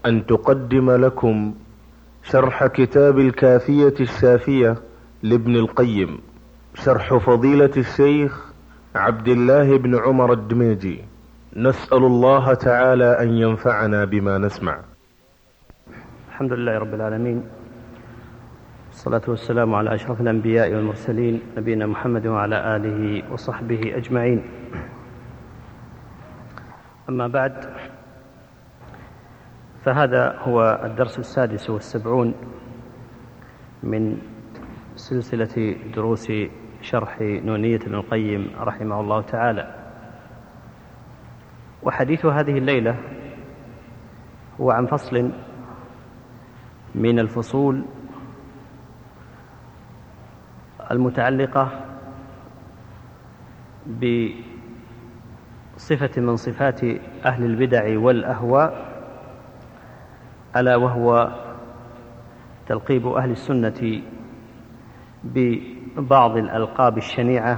أن تقدم لكم شرح كتاب الكافية الشافية لابن القيم، شرح فضيلة الشيخ عبد الله بن عمر الدميجي. نسأل الله تعالى أن ينفعنا بما نسمع. الحمد لله رب العالمين، والصلاة والسلام على أشرف الأنبياء والمرسلين، نبينا محمد وعلى آله وصحبه أجمعين. أما بعد، فهذا هو الدرس 76 من سلسلة دروس شرح نونية ابن القيم رحمه الله تعالى. وحديث هذه الليلة هو عن فصل من الفصول المتعلقة بصفة من صفات أهل البدع والأهواء، ألا وهو تلقيب أهل السنة ببعض الألقاب الشنيعة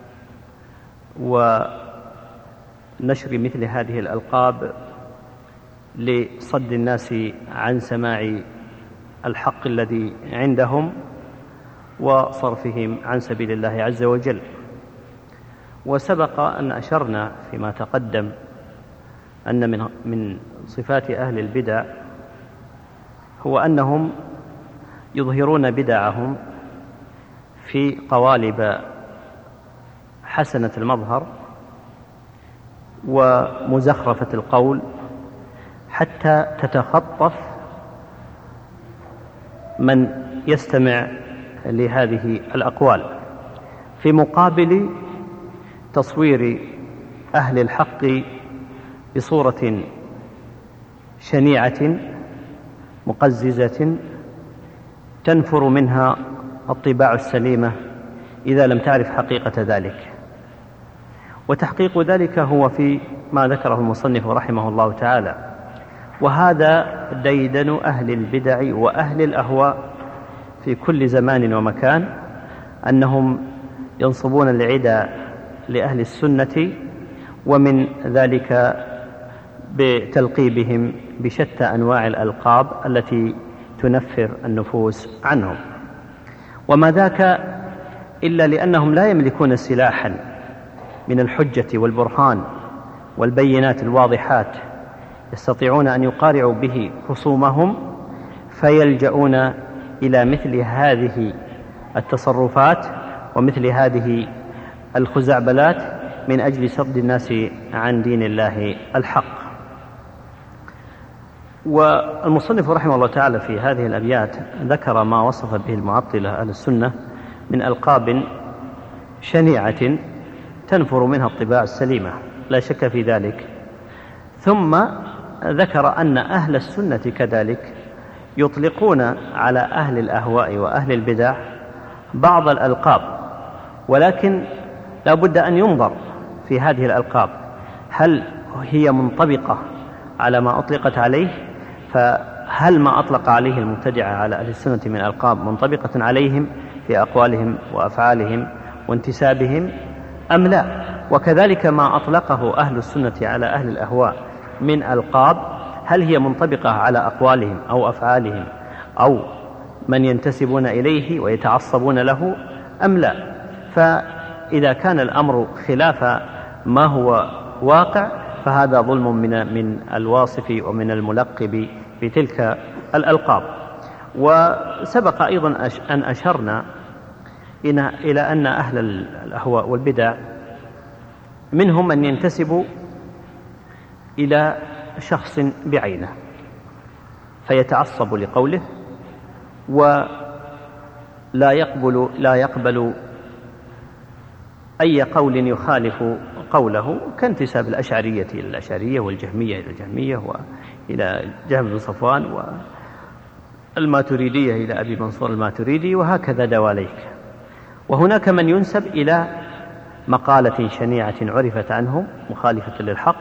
ونشر مثل هذه الألقاب لصد الناس عن سماع الحق الذي عندهم وصرفهم عن سبيل الله عز وجل. وسبق أن أشرنا فيما تقدم أن من صفات أهل البدع هو أنهم يظهرون بدعهم في قوالب حسنة المظهر ومزخرفة القول حتى تتخطف من يستمع لهذه الأقوال، في مقابل تصوير أهل الحق بصورة شنيعة مقززة تنفر منها الطباع السليمة إذا لم تعرف حقيقة ذلك. وتحقيق ذلك هو في ما ذكره المصنف رحمه الله تعالى. وهذا ديدن أهل البدع وأهل الأهواء في كل زمان ومكان، أنهم ينصبون العدى لأهل السنة، ومن ذلك بتلقيبهم بشتى أنواع الألقاب التي تنفر النفوس عنهم. وما ذاك إلا لأنهم لا يملكون سلاحا من الحجة والبرهان والبينات الواضحات يستطيعون أن يقارعوا به خصومهم، فيلجؤون إلى مثل هذه التصرفات ومثل هذه الخزعبلات من أجل صد الناس عن دين الله الحق. والمصنف رحمه الله تعالى في هذه الأبيات ذكر ما وصف به المعطلة أهل السنة من ألقاب شنيعة تنفر منها الطباع السليمة، لا شك في ذلك. ثم ذكر أن أهل السنة كذلك يطلقون على أهل الأهواء وأهل البدع بعض الألقاب، ولكن لا بد أن ينظر في هذه الألقاب هل هي منطبقة على ما أطلقت عليه، فهل ما أطلق عليه المبتدعة على أهل السنة من ألقاب منطبقة عليهم في أقوالهم وأفعالهم وانتسابهم أم لا، وكذلك ما أطلقه أهل السنة على أهل الأهواء من ألقاب هل هي منطبقة على أقوالهم أو أفعالهم أو من ينتسبون إليه ويتعصبون له أم لا. فإذا كان الأمر خلاف ما هو واقع فهذا ظلم من الواصف ومن الملقب بتلك الألقاب. وسبق أيضا أن أشرنا إلى أن أهل الأهواء والبدع منهم من ينتسب إلى شخص بعينه فيتعصب لقوله ولا يقبل أي قول يخالف قوله، كانتساب الأشعرية إلى الأشعرية والجهمية إلى الجهمية وإلى جهم بن صفوان والماتريدية إلى أبي منصور الماتريدي، وهكذا دواليك. وهناك من ينسب إلى مقالة شنيعة عرفت عنهم مخالفة للحق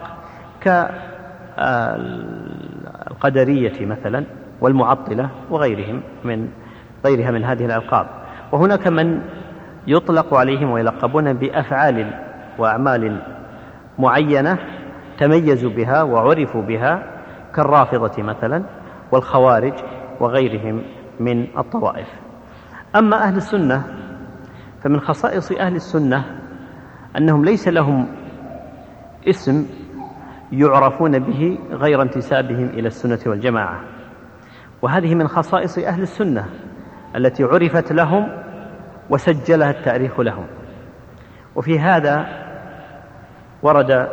كالقدرية مثلا والمعطلة وغيرها من هذه الألقاب. وهناك من يطلق عليهم ويلقبون بأفعال وأعمال معينة تميزوا بها وعرفوا بها كالرافضة مثلا والخوارج وغيرهم من الطوائف. أما أهل السنة فمن خصائص أهل السنة أنهم ليس لهم اسم يعرفون به غير انتسابهم إلى السنة والجماعة، وهذه من خصائص أهل السنة التي عرفت لهم وسجلها التاريخ لهم. وفي هذا ورد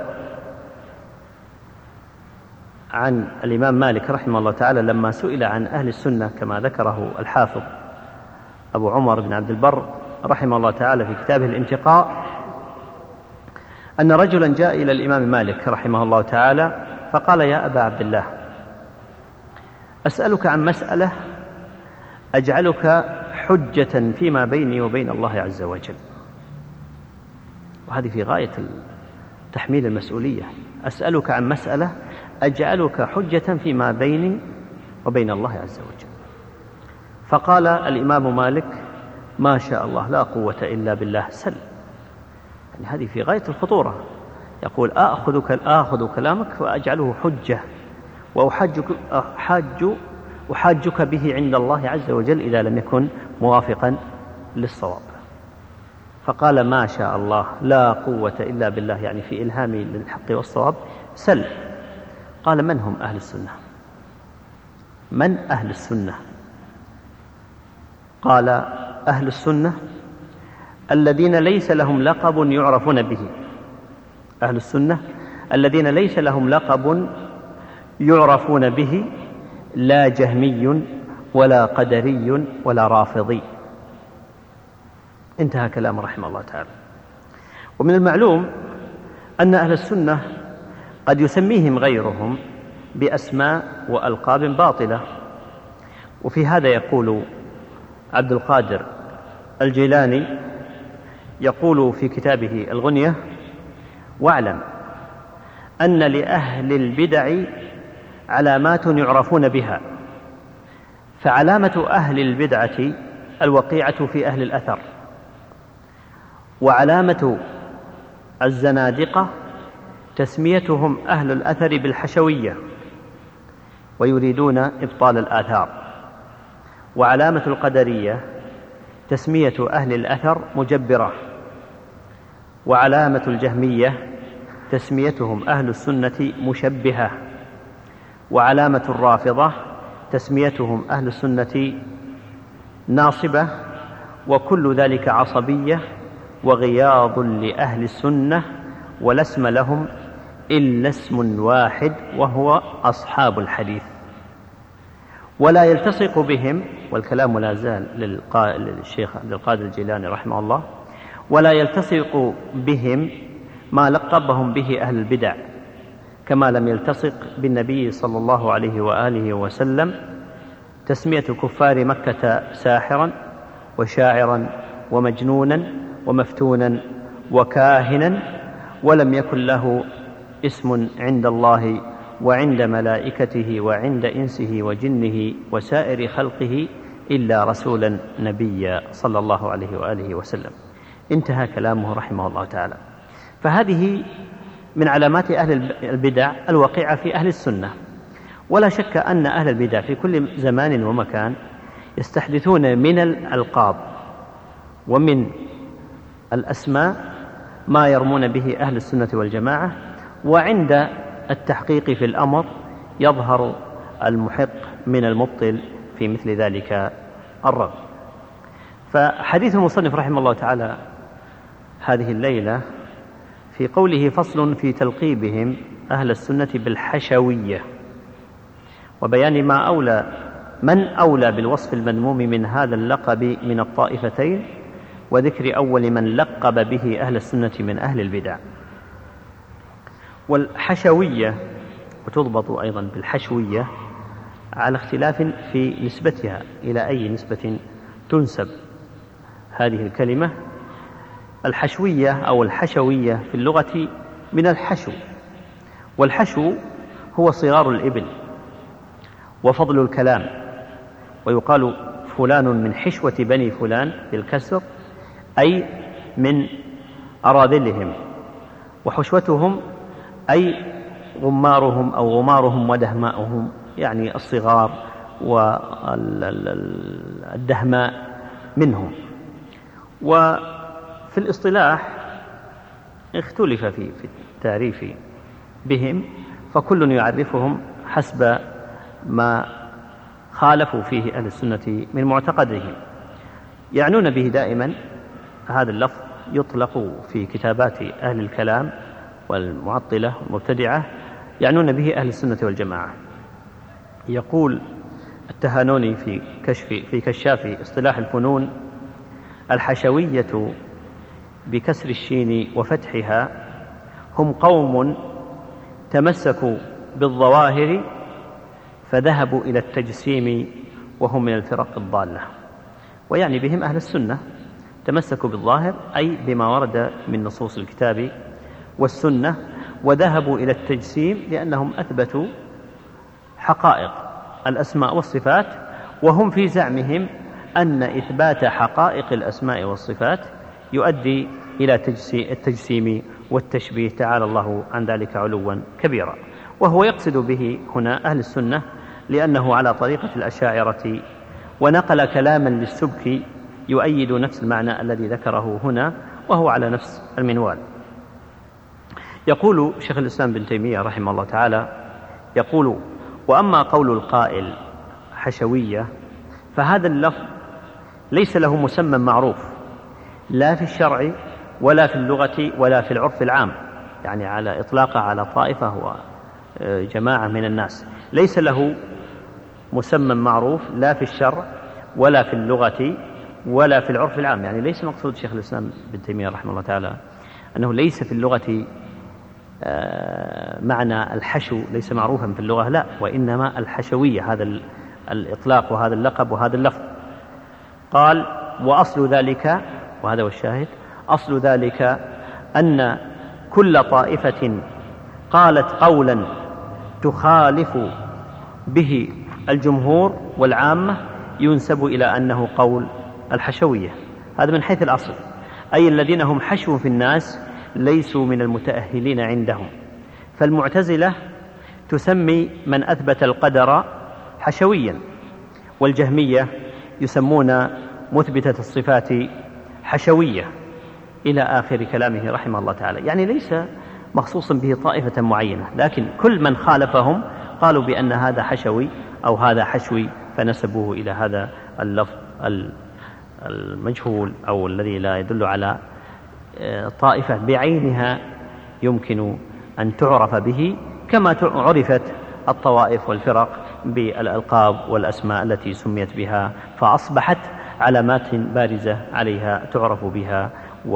عن الإمام مالك رحمه الله تعالى لما سئل عن أهل السنة كما ذكره الحافظ أبو عمر بن عبد البر رحمه الله تعالى في كتابه الانتقاء، أن رجلا جاء إلى الإمام مالك رحمه الله تعالى فقال: يا أبا عبد الله، أسألك عن مسألة أجعلك حجة فيما بيني وبين الله عز وجل. وهذه في غاية تحميل المسؤولية. أسألك عن مسألة أجعلك حجة فيما بيني وبين الله عز وجل. فقال الإمام مالك: ما شاء الله لا قوة إلا بالله، سل. يعني هذه في غاية الخطورة. يقول: آخذ كلامك وأجعله حجة وأحاجك به عند الله عز وجل إذا لم يكن موافقا للصواب. فقال: ما شاء الله لا قوة إلا بالله، يعني في إلهامي للحق والصواب، سل. قال: من هم أهل السنة؟ من أهل السنة؟ قال: أهل السنة الذين ليس لهم لقب يعرفون به. أهل السنة الذين ليس لهم لقب يعرفون به، لا جهمي ولا قدري ولا رافضي. انتهى كلام رحمه الله تعالى. ومن المعلوم أن أهل السنة قد يسميهم غيرهم بأسماء وألقاب باطلة. وفي هذا يقول عبد القادر الجيلاني، يقول في كتابه الغنية: واعلم أن لأهل البدع علامات يعرفون بها، فعلامة أهل البدعة الوقيعة في أهل الأثر، وعلامة الزنادقة تسميتهم أهل الأثر بالحشوية ويريدون إبطال الآثار، وعلامة القدرية تسمية أهل الأثر مجبرة، وعلامة الجهمية تسميتهم أهل السنة مشبهة، وعلامة الرافضة تسميتهم أهل السنة ناصبة، وكل ذلك عصبية وغياض لأهل السنة، ولا اسم لهم إلا اسم واحد وهو أصحاب الحديث. ولا يلتصق بهم، والكلام لا زال للشيخ عبد القادر الجيلاني رحمه الله، ولا يلتصق بهم ما لقبهم به أهل البدع، كما لم يلتصق بالنبي صلى الله عليه وآله وسلم تسمية كفار مكة ساحرا وشاعرا ومجنونا ومفتونا وكاهنا، ولم يكن له اسم عند الله وعند ملائكته وعند إنسه وجنه وسائر خلقه إلا رسولا نبيا صلى الله عليه وآله وسلم. انتهى كلامه رحمه الله تعالى. فهذه من علامات أهل البدع الوقيعة في أهل السنة. ولا شك أن أهل البدع في كل زمان ومكان يستحدثون من الألقاب ومن الأسماء ما يرمون به أهل السنة والجماعة، وعند التحقيق في الأمر يظهر المحق من المبطل في مثل ذلك الرغم. فحديث المصنف رحمه الله تعالى هذه الليلة في قوله: فصل في تلقيبهم أهل السنة بالحشوية، وبيان من أولى بالوصف المذموم من هذا اللقب من الطائفتين، وذكر أول من لقب به أهل السنة من أهل البدع. والحشوية، وتضبط أيضا بالحشوية، على اختلاف في نسبتها إلى أي نسبة تنسب هذه الكلمة. الحشوية أو الحشوية في اللغة من الحشو، والحشو هو صغار الإبل وفضل الكلام، ويقال فلان من حشوة بني فلان بالكسر، أي من أراذلهم، وحشوتهم أي غمارهم أو غمارهم ودهماؤهم، يعني الصغار والدهماء منهم. وفي الاصطلاح اختلف في التعريف بهم، فكل يعرفهم حسب ما خالفوا فيه أهل السنة من معتقدهم. يعنون به دائما، هذا اللفظ يطلق في كتابات أهل الكلام والمعطلة والمبتدعة، يعنون به أهل السنة والجماعة. يقول التهانوني في كشاف اصطلاح الفنون: الحشوية بكسر الشين وفتحها هم قوم تمسكوا بالظواهر فذهبوا إلى التجسيم وهم من الفرق الضالة. ويعني بهم أهل السنة، تمسكوا بالظاهر أي بما ورد من نصوص الكتاب والسنة، وذهبوا إلى التجسيم لأنهم أثبتوا حقائق الأسماء والصفات، وهم في زعمهم أن إثبات حقائق الأسماء والصفات يؤدي إلى التجسيم والتشبيه، تعالى الله عن ذلك علوا كبيرا. وهو يقصد به هنا أهل السنة لأنه على طريقة الأشاعرة، ونقل كلاما للسبكي يؤيد نفس المعنى الذي ذكره هنا، وهو على نفس المنوال. يقول شيخ الإسلام بن تيمية رحمه الله تعالى، يقول: وأما قول القائل حشوية فهذا اللفظ ليس له مسمى معروف لا في الشرع ولا في اللغة ولا في العرف العام، يعني على إطلاقه على طائفة وجماعة من الناس، ليس له مسمى معروف لا في الشرع ولا في اللغة ولا في العرف العام. يعني ليس مقصود شيخ الإسلام بن تيمية رحمه الله تعالى أنه ليس في اللغة معنى الحشو ليس معروفا في اللغة، لا، وإنما الحشوية هذا الإطلاق وهذا اللقب وهذا اللفظ. قال: وأصل ذلك، وهذا هو الشاهد، أصل ذلك أن كل طائفة قالت قولا تخالف به الجمهور والعامة ينسب إلى أنه قول الحشوية. هذا من حيث الأصل، أي الذين هم حشو في الناس ليسوا من المتأهلين عندهم. فالمعتزلة تسمي من أثبت القدر حشويا، والجهمية يسمون مثبتة الصفات حشوية، إلى آخر كلامه رحمه الله تعالى. يعني ليس مخصوصا به طائفة معينة، لكن كل من خالفهم قالوا بأن هذا حشوي أو هذا حشوي، فنسبوه إلى هذا اللفظ المجهول أو الذي لا يدل على طائفة بعينها يمكن أن تعرف به، كما عرفت الطوائف والفرق بالألقاب والأسماء التي سميت بها، فأصبحت علامات بارزة عليها تعرف بها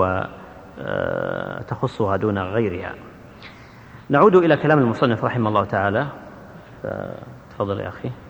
وتخصها دون غيرها. نعود إلى كلام المصنف رحمه الله تعالى. تفضل يا أخي.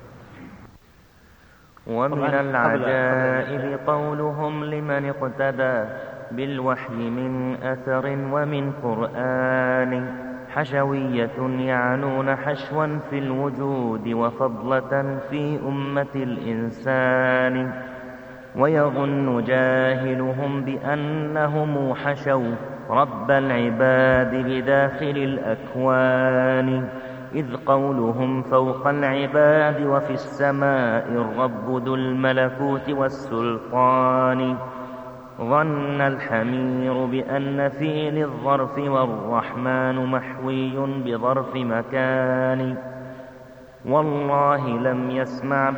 ومن العجائب قولهم لمن اقتدى بالوحي من أثر ومن قرآن حشوية، يعنون حشوا في الوجود وفضلة في أمة الإنسان. ويظن جاهلهم بأنهم حشوا رب العباد بداخل الأكوان، إذ قولهم فوق العباد وفي السماء الرب ذو الملكوت والسلطان. ظن الحمير بأن فيل الظرف والرحمن محوي بظرف مكان. والله لم يسمع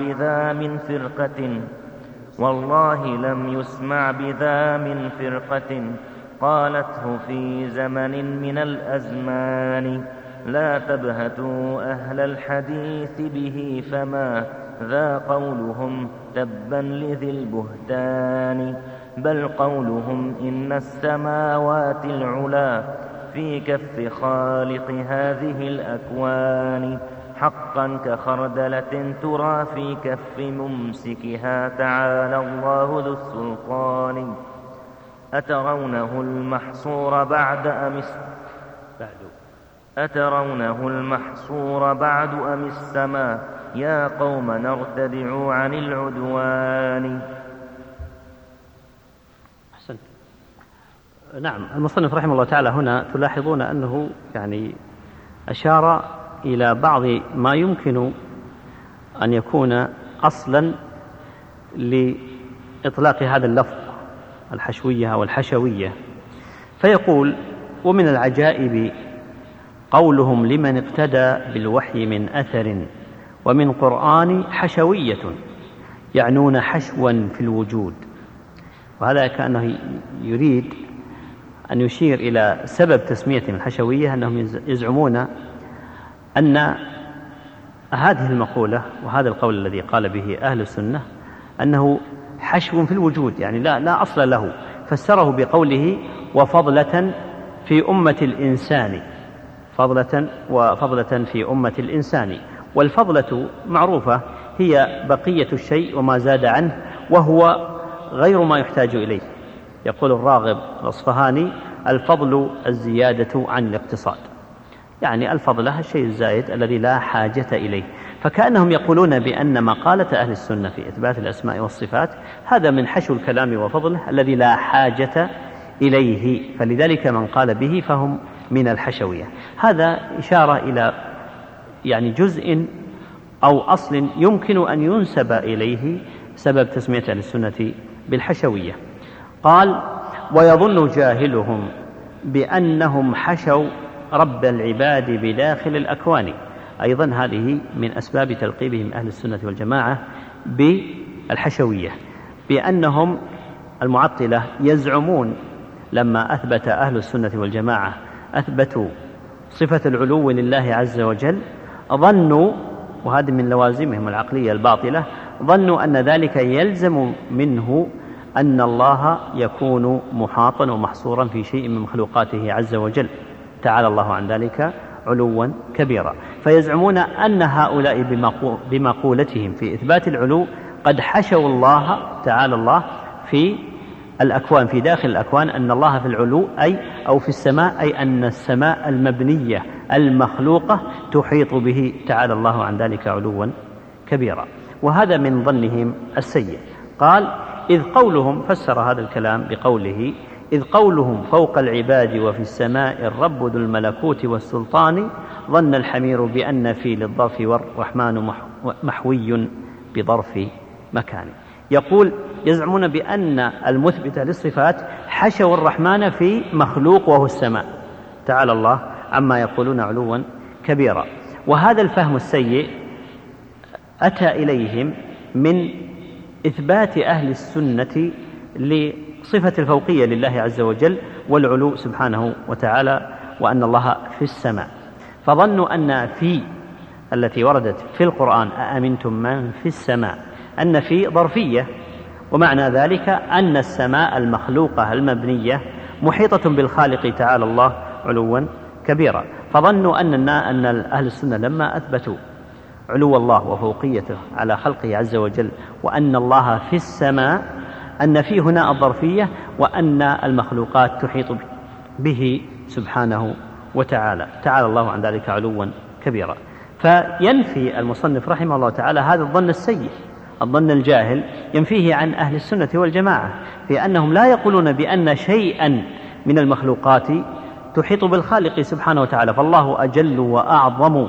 بذا من فرقة قالته في زمن من الأزمان. لا تبهتوا أهل الحديث به، فما ذا قولهم تبا لذي البهتان. بل قولهم إن السماوات العلا في كف خالق هذه الأكوان، حقا كخردلة ترى في كف ممسكها، تعالى الله ذو السلطان. أترونه المحصور بعد أم السماء، يا قوم نرتدع عن العدوان. أحسنت. نعم، المصنف رحمه الله تعالى هنا تلاحظون أنه يعني أشار إلى بعض ما يمكن أن يكون أصلا لإطلاق هذا اللفظ الحشوية أو الحشوية، فيقول: ومن العجائب قولهم لمن اقتدى بالوحي من أثر ومن قرآن حشوية، يعنون حشوا في الوجود. وهذا كأنه يريد أن يشير إلى سبب تسميتهم الحشوية، أنهم يزعمون أن هذه المقولة وهذا القول الذي قال به أهل السنة أنه حشو في الوجود، يعني لا أصل له، فسره بقوله: وفضلة في أمة الإنسان، وفضلة في أمة الإنسان. والفضلة معروفة، هي بقية الشيء وما زاد عنه، وهو غير ما يحتاج إليه. يقول الراغب الأصفهاني: الفضل الزيادة عن الاقتصاد، يعني الفضلة الشيء الزائد الذي لا حاجة إليه. فكأنهم يقولون بأن مقالة أهل السنة في إثبات الأسماء والصفات هذا من حشو الكلام وفضله الذي لا حاجة إليه، فلذلك من قال به فهم من الحشوية. هذا إشارة إلى يعني جزء أو أصل يمكن أن ينسب إليه سبب تسمية أهل السنة بالحشوية. قال: ويظن جاهلهم بأنهم حشوا رب العباد بداخل الأكوان. أيضا هذه من أسباب تلقيبهم أهل السنة والجماعة بالحشوية، بأنهم المعطلة يزعمون لما أثبت أهل السنة والجماعة أثبتوا صفة العلو لله عز وجل، ظنوا، وهذا من لوازمهم العقلية الباطلة، ظنوا أن ذلك يلزم منه أن الله يكون محاطا ومحصورا في شيء من مخلوقاته عز وجل، تعالى الله عن ذلك علوا كبيرا. فيزعمون أن هؤلاء بمقولتهم في إثبات العلو قد حشوا الله تعالى الله في الأكوان، في داخل الأكوان، أن الله في العلو أو في السماء، أي أن السماء المبنية المخلوقة تحيط به تعالى الله عن ذلك علوا كبيرا. وهذا من ظنهم السيء. قال: إذ قولهم، فسر هذا الكلام بقوله: إذ قولهم فوق العباد وفي السماء الرب ذو الملكوت والسلطان، ظن الحمير بأن في للظرف والرحمن محوي بظرف مكان. يقول: يزعمون بأن المثبت للصفات حشوا الرحمن في مخلوق وهو السماء، تعالى الله عما يقولون علوا كبيرا. وهذا الفهم السيء أتى إليهم من إثبات أهل السنة لصفة الفوقية لله عز وجل والعلو سبحانه وتعالى، وأن الله في السماء. فظنوا أن في التي وردت في القرآن أأمنتم من في السماء أن في ظرفية، ومعنى ذلك أن السماء المخلوقة المبنية محيطة بالخالق تعالى الله علوا كبيرا. فظنوا أن أهل السنة لما أثبتوا علو الله وفوقيته على خلقه عز وجل وأن الله في السماء، أن في هنا الظرفية، وأن المخلوقات تحيط به سبحانه وتعالى، تعالى الله عن ذلك علوا كبيرا. فينفي المصنف رحمه الله تعالى هذا الظن السيء، الظن الجاهل، ينفيه عن أهل السنة والجماعة في أنهم لا يقولون بأن شيئا من المخلوقات تحيط بالخالق سبحانه وتعالى، فالله أجل وأعظم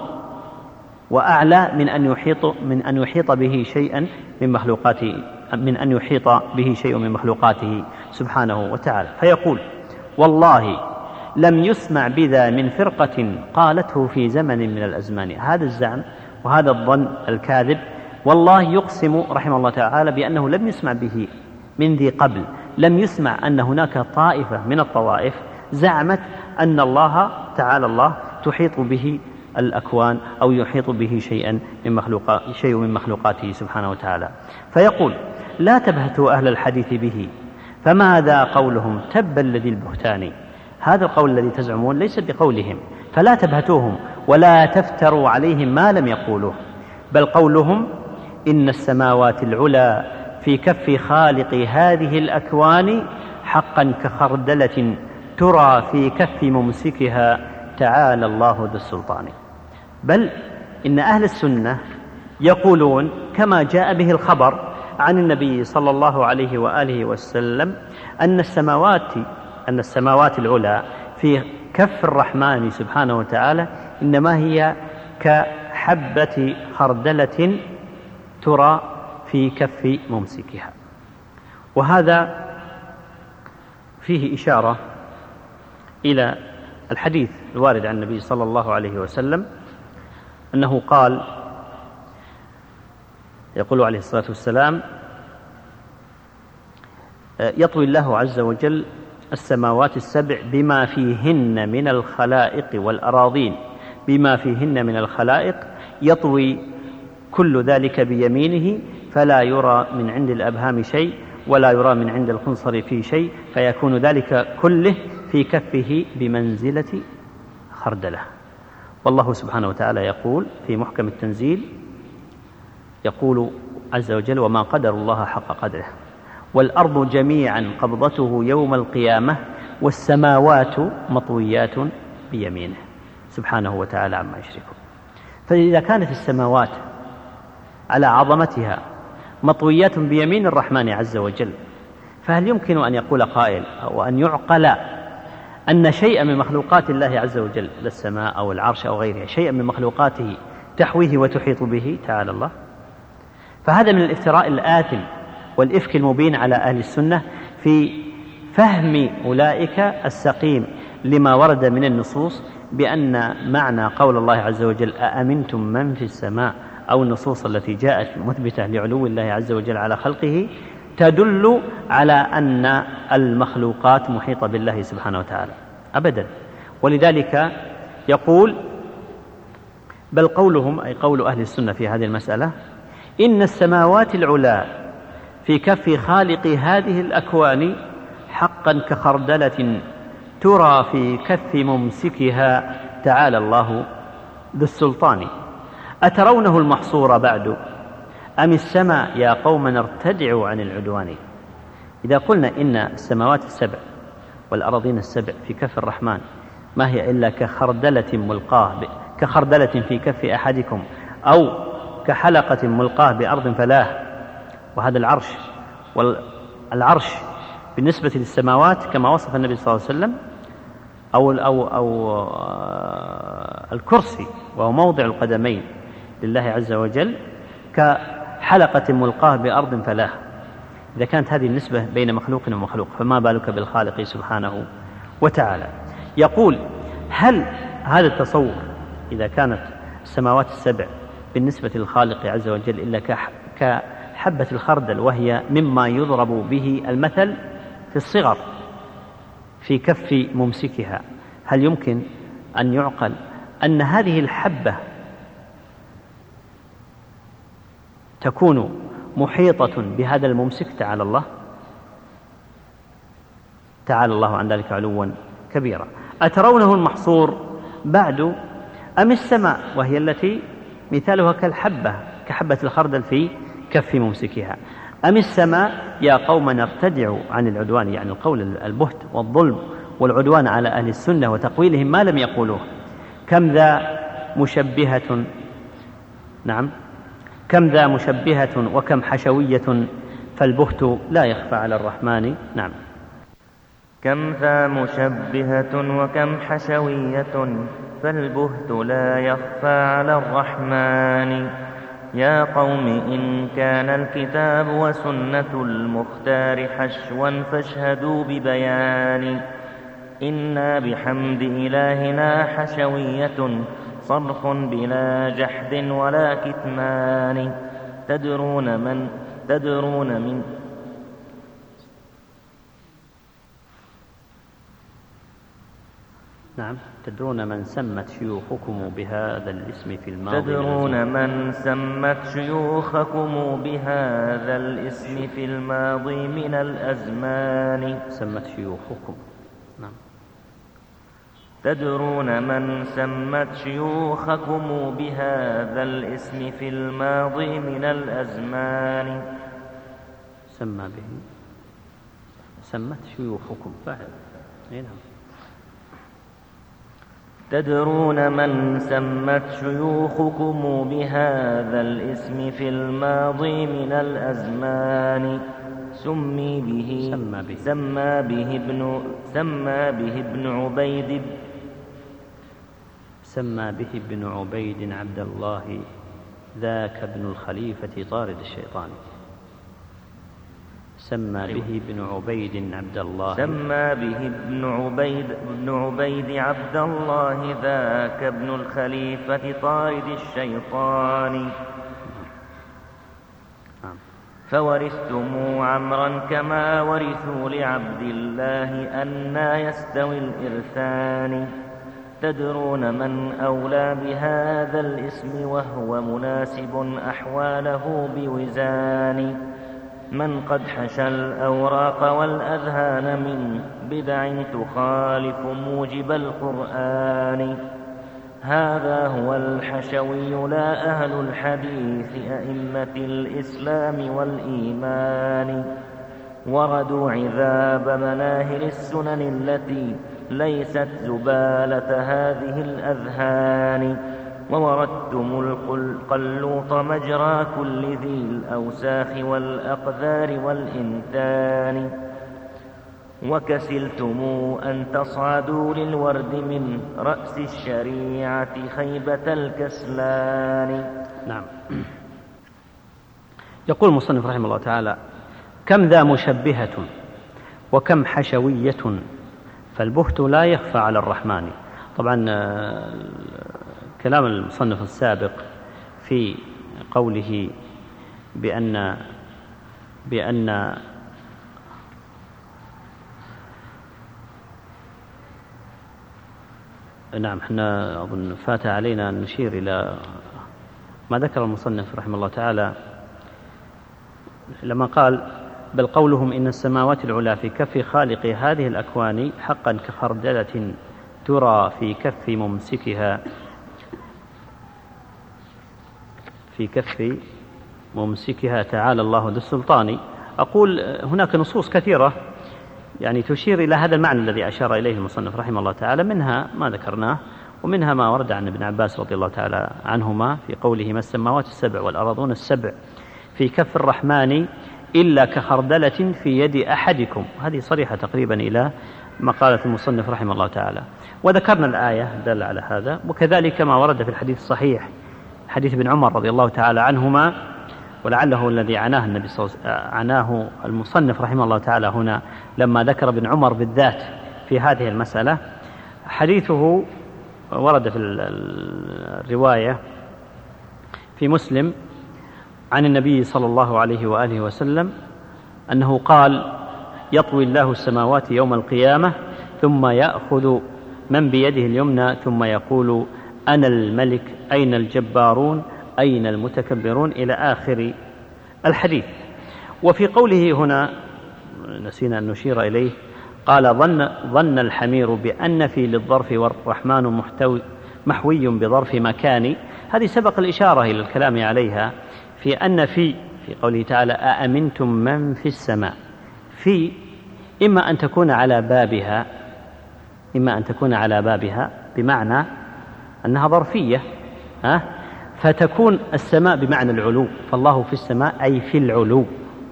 وأعلى من أن يحيط به شيئا من مخلوقاته، من أن يحيط به شيء من مخلوقاته سبحانه وتعالى. فيقول: والله لم يسمع بذا من فرقة قالته في زمن من الأزمان. هذا الزعم وهذا الظن الكاذب، والله يقسم رحمه الله تعالى بأنه لم يسمع به من ذي قبل، لم يسمع أن هناك طائفة من الطوائف زعمت أن الله تعالى الله تحيط به الأكوان أو يحيط به شيء من مخلوقاته سبحانه وتعالى. فيقول: لا تبهتوا أهل الحديث به، فماذا قولهم تبا لذي البهتان. هذا القول الذي تزعمون ليس بقولهم، فلا تبهتوهم ولا تفتروا عليهم ما لم يقولوه، بل قولهم إن السماوات العلى في كف خالق هذه الأكوان حقا كخردلة ترى في كف ممسكها تعالى الله ذو السلطان. بل إن أهل السنة يقولون كما جاء به الخبر عن النبي صلى الله عليه وآله وسلم أن السماوات العلى في كف الرحمن سبحانه وتعالى إنما هي كحبة خردلة ترى في كف ممسكها. وهذا فيه إشارة إلى الحديث الوارد عن النبي صلى الله عليه وسلم أنه قال، يقول عليه الصلاة والسلام: يطوي الله عز وجل السماوات السبع بما فيهن من الخلائق والأراضين بما فيهن من الخلائق، يطوي كل ذلك بيمينه فلا يرى من عند الأبهام شيء ولا يرى من عند الخنصر فيه شيء، فيكون ذلك كله في كفه بمنزلة خردلة. والله سبحانه وتعالى يقول في محكم التنزيل، يقول عز وجل: وما قدر الله حق قدره والأرض جميعا قبضته يوم القيامة والسماوات مطويات بيمينه سبحانه وتعالى عما يشركون. فإذا كانت السماوات على عظمتها مطويات بيمين الرحمن عز وجل، فهل يمكن أن يقول قائل أو أن يعقل أن شيئا من مخلوقات الله عز وجل، السماء أو العرش أو غيرها، شيئا من مخلوقاته تحويه وتحيط به تعالى الله؟ فهذا من الافتراء الآثم والإفك المبين على أهل السنة في فهم أولئك السقيم لما ورد من النصوص بأن معنى قول الله عز وجل أأمنتم من في السماء، أو النصوص التي جاءت مثبتة لعلو الله عز وجل على خلقه تدل على أن المخلوقات محيطة بالله سبحانه وتعالى أبدا. ولذلك يقول: بل قولهم، أي قول أهل السنة في هذه المسألة، إن السماوات العلى في كف خالق هذه الأكوان حقا كخردلة ترى في كف ممسكها تعالى الله ذو السلطان. أترونه المحصور بعد أم السماء يا قوم ارتدعوا عن العدوان. إذا قلنا إن السماوات السبع والأراضين السبع في كف الرحمن ما هي إلا كخردلة ملقاة كخردلة في كف أحدكم، أو كحلقة ملقاة بأرض فلاه، وهذا العرش، والعرش بالنسبة للسماوات كما وصف النبي صلى الله عليه وسلم، أو الكرسي وهو موضع القدمين لله عز وجل كحلقة ملقاة بأرض فلاه. إذا كانت هذه النسبة بين مخلوق ومخلوق فما بالك بالخالق سبحانه وتعالى. يقول: هل هذا التصور إذا كانت السماوات السبع بالنسبة للخالق عز وجل إلا كحبة الخردل، وهي مما يضرب به المثل في الصغر في كف ممسكها، هل يمكن أن يعقل أن هذه الحبة تكون محيطة بهذا الممسك تعالى الله؟ تعالى الله عن ذلك علوا كبيرا. أترونه المحصور بعد أم السماء، وهي التي مثالها كالحبة كحبة الخردل في كف ممسكها، أم السماء يا قوم ارتدعوا عن العدوان، يعني القول البهت والظلم والعدوان على أهل السنة وتقويلهم ما لم يقولوه. كم ذا مشبهة، نعم، كم ذا مشبهة وكم حشوية، فالبهت لا يخفى على الرحمن. نعم. كم ذا مشبهة وكم حشوية، فالبهت لا يخفى على الرحمن. يا قوم إن كان الكتاب وسنة المختار حشوا فاشهدوا ببيان. إنا بحمد إلهنا حشوية، صرخ بلا جحد ولا كتمان. تدرون من سمت شيوخكم بهذا الاسم في الماضي. تدرون من سمت شيوخكم بهذا الاسم في الماضي من الأزمان. سمت شيوخكم، نعم. تدرون من سمت شيوخكم بهذا الاسم في الماضي من الأزمان. سمت شيوخكم فعل. نعم. تدرون من سمت شيوخكم بهذا الاسم في الماضي من الأزمان. سمى سمى به ابن عبيد عبد الله ذاك ابن الخليفة طارد الشيطان. سمى به ابن عبيد عبد الله ابن عبيد عبد الله ذاك ابن الخليفة طارد الشيطان. فورثتم عمرا كما ورثوا لعبد الله أنا يستوي الإرثان. تدرون من أولى بهذا الاسم وهو مناسب أحواله بوزان. من قد حشى الأوراق والأذهان من بدع تخالف موجب القرآن. هذا هو الحشوي لا أهل الحديث أئمة الإسلام والإيمان. وردوا عذاب مناهل السنن التي ليست زبالة هذه الأذهان. ووردتم القلوط مجرى كل ذي الأوساخ والأقذار والإنتان. وكسلتم أن تصعدوا للورد من رأس الشريعة خيبة الكسلان. نعم. يقول المصنف رحمه الله تعالى: كم ذا مشبهة وكم حشوية فالبهت لا يخفى على الرحمن. طبعا كلام المصنف السابق في قوله بأن نعم، احنا أظن فات علينا أن نشير إلى ما ذكر المصنف رحمه الله تعالى لما قال: بل قولهم إن السماوات العلى في كف خالق هذه الأكوان حقا كخردلة ترى في كف ممسكها تعالى الله ذو السلطان. أقول هناك نصوص كثيرة يعني تشير إلى هذا المعنى الذي أشار إليه المصنف رحمه الله تعالى، منها ما ذكرناه ومنها ما ورد عن ابن عباس رضي الله تعالى عنهما في قوله: ما السماوات السبع والأرضون السبع في كف الرحمن إلا كخردلة في يد أحدكم. هذه صريحة تقريبا إلى مقالة المصنف رحمه الله تعالى. وذكرنا الآية دل على هذا، وكذلك ما ورد في الحديث الصحيح حديث ابن عمر رضي الله تعالى عنهما، ولعله الذي عناه المصنف رحمه الله تعالى هنا لما ذكر ابن عمر بالذات في هذه المسألة. حديثه ورد في الرواية في مسلم عن النبي صلى الله عليه وآله وسلم أنه قال: يطوي الله السماوات يوم القيامة ثم يأخذ من بيده اليمنى ثم يقول: أنا الملك أين الجبارون أين المتكبرون، إلى آخر الحديث. وفي قوله هنا نسينا أن نشير إليه قال: ظن الحمير بأن في للظرف والرحمن محوي بظرف مكان. هذه سبق الإشارة إلى الكلام عليها في أن في قوله تعالى: أأمنتم من في السماء. في إما أن تكون على بابها بمعنى أنها ظرفية، فتكون السماء بمعنى العلو، فالله في السماء أي في العلو،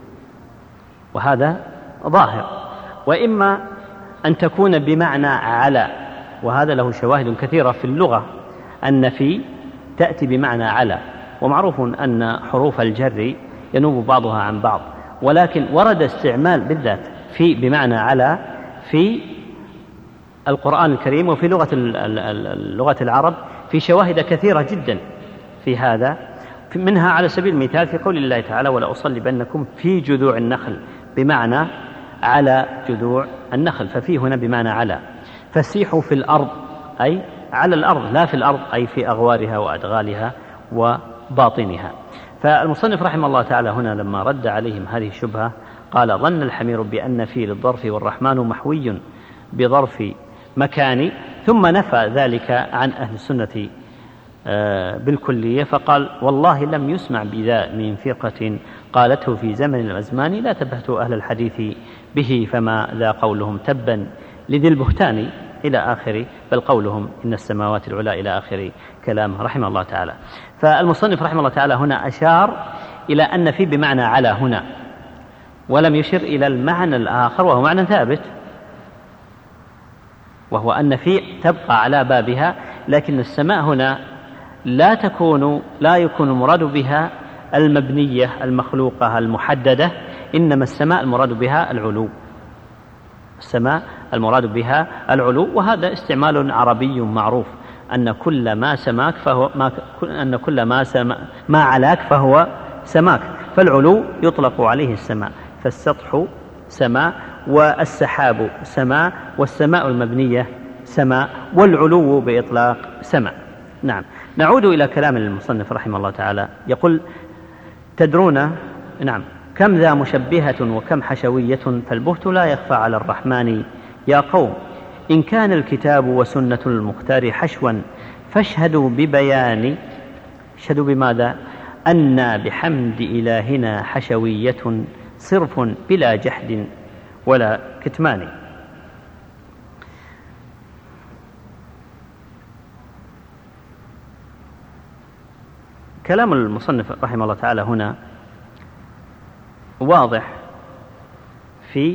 وهذا ظاهر. وإما أن تكون بمعنى على، وهذا له شواهد كثيرة في اللغة أن في تأتي بمعنى على، ومعروف أن حروف الجر ينوب بعضها عن بعض، ولكن ورد استعمال بالذات في بمعنى على في القرآن الكريم وفي لغة العرب في شواهد كثيرة جدا في هذا. منها على سبيل المثال في قول الله تعالى: ولأصلبنكم في جذوع النخل، بمعنى على جذوع النخل، ففي هنا بمعنى على. فسيحوا في الأرض أي على الأرض، لا في الأرض أي في أغوارها وأدغالها وباطنها. فالمصنف رحمه الله تعالى هنا لما رد عليهم هذه الشبهة قال: ظن الحمير بأن في للظرف والرحمن محوي بظرف مكان، ثم نفى ذلك عن أهل السنة بالكلية، فقال: والله لم يسمع بذا من فرقة قالته في زمن الأزمان لا تبهت أهل الحديث به، فما ذا قولهم تبا لذي البهتان، إلى آخر، بل قولهم إن السماوات العلى، إلى آخر كلامه رحمه الله تعالى. فالمصنف رحمه الله تعالى هنا أشار إلى أن في بمعنى على هنا، ولم يشر إلى المعنى الآخر وهو معنى ثابت، وهو أن في تبقى على بابها لكن السماء هنا لا يكون المراد بها المبنية المخلوقة المحددة، إنما السماء المراد بها العلو. السماء المراد بها العلو، وهذا استعمال عربي معروف، أن كل ما سماك ما علاك فهو سماك، فالعلو يطلق عليه السماء، فالسطح سماء، والسحاب سماء، والسماء المبنية سماء، والعلو بإطلاق سماء. نعم. نعود إلى كلام المصنف رحمه الله تعالى، يقول: تدرون كم ذا مشبهة وكم حشوية، فالبهت لا يخفى على الرحمن. يا قوم إن كان الكتاب وسنة المختار حشوا فاشهدوا ببيان. اشهدوا بماذا؟ أن بحمد إلهنا حشوية صرف بلا جحد ولا كتمان. كلام المصنف رحمه الله تعالى هنا واضح في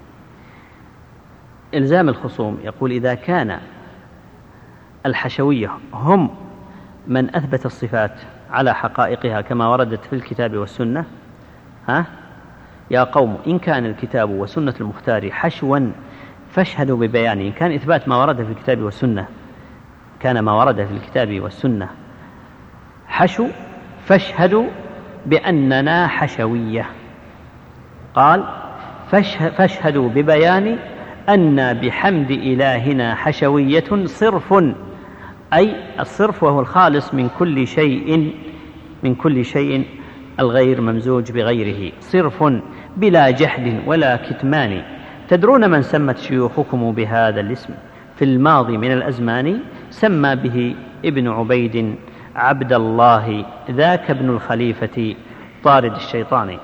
إلزام الخصوم. يقول: إذا كان الحشوية هم من أثبت الصفات على حقائقها كما وردت في الكتاب والسنة، يا قوم إن كان الكتاب وسنة المختار حشوا فاشهدوا ببيانه. إن كان إثبات ما ورد في الكتاب والسنة، كان ما ورد في الكتاب والسنة حشو، فاشهدوا بأننا حشوية. قال: فاشهدوا ببيان أن بحمد إلهنا حشوية صرف، أي الصرف وهو الخالص من كل شيء الغير ممزوج بغيره، صرف بلا جحد ولا كتمان. تدرون من سمت شيوخكم بهذا الاسم في الماضي من الأزمان، سمى به ابن عبيد عبد الله ذاك ابن الخليفة طارد الشيطان.